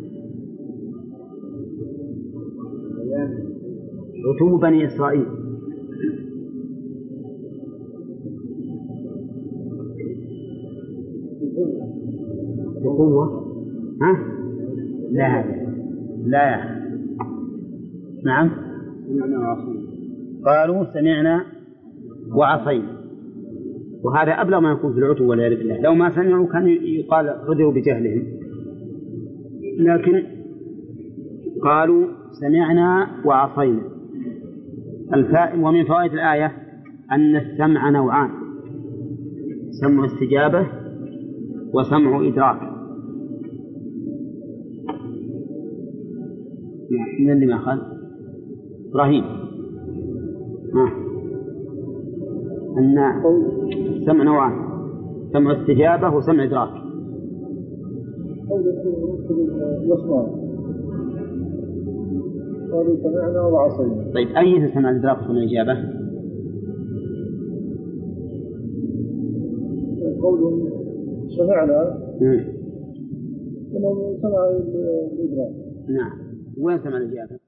عتو بني إسرائيل. بقوة ها؟ لا. نعم. قالوا سمعنا وعصينا، وهذا أبلغ ما يكون في العتو والعياذ بالله. لو ما سمعوا كان يقال عذروا بجهلهم، لكن قالوا سمعنا وعصينا. ومن فوائد الآية أن السمع نوعان: سمع استجابة وسمع إدراك. من اللي ما أخذ؟ إبراهيم. أن السمع نوعان: سمع استجابة وسمع إدراك.
قالوا سمعنا وعصينا.
طيب، أي سمع الإدراك وسمع الإجابة؟
قولهم سمعنا سمع الإدراك.
نعم. وين سمع الإجابة؟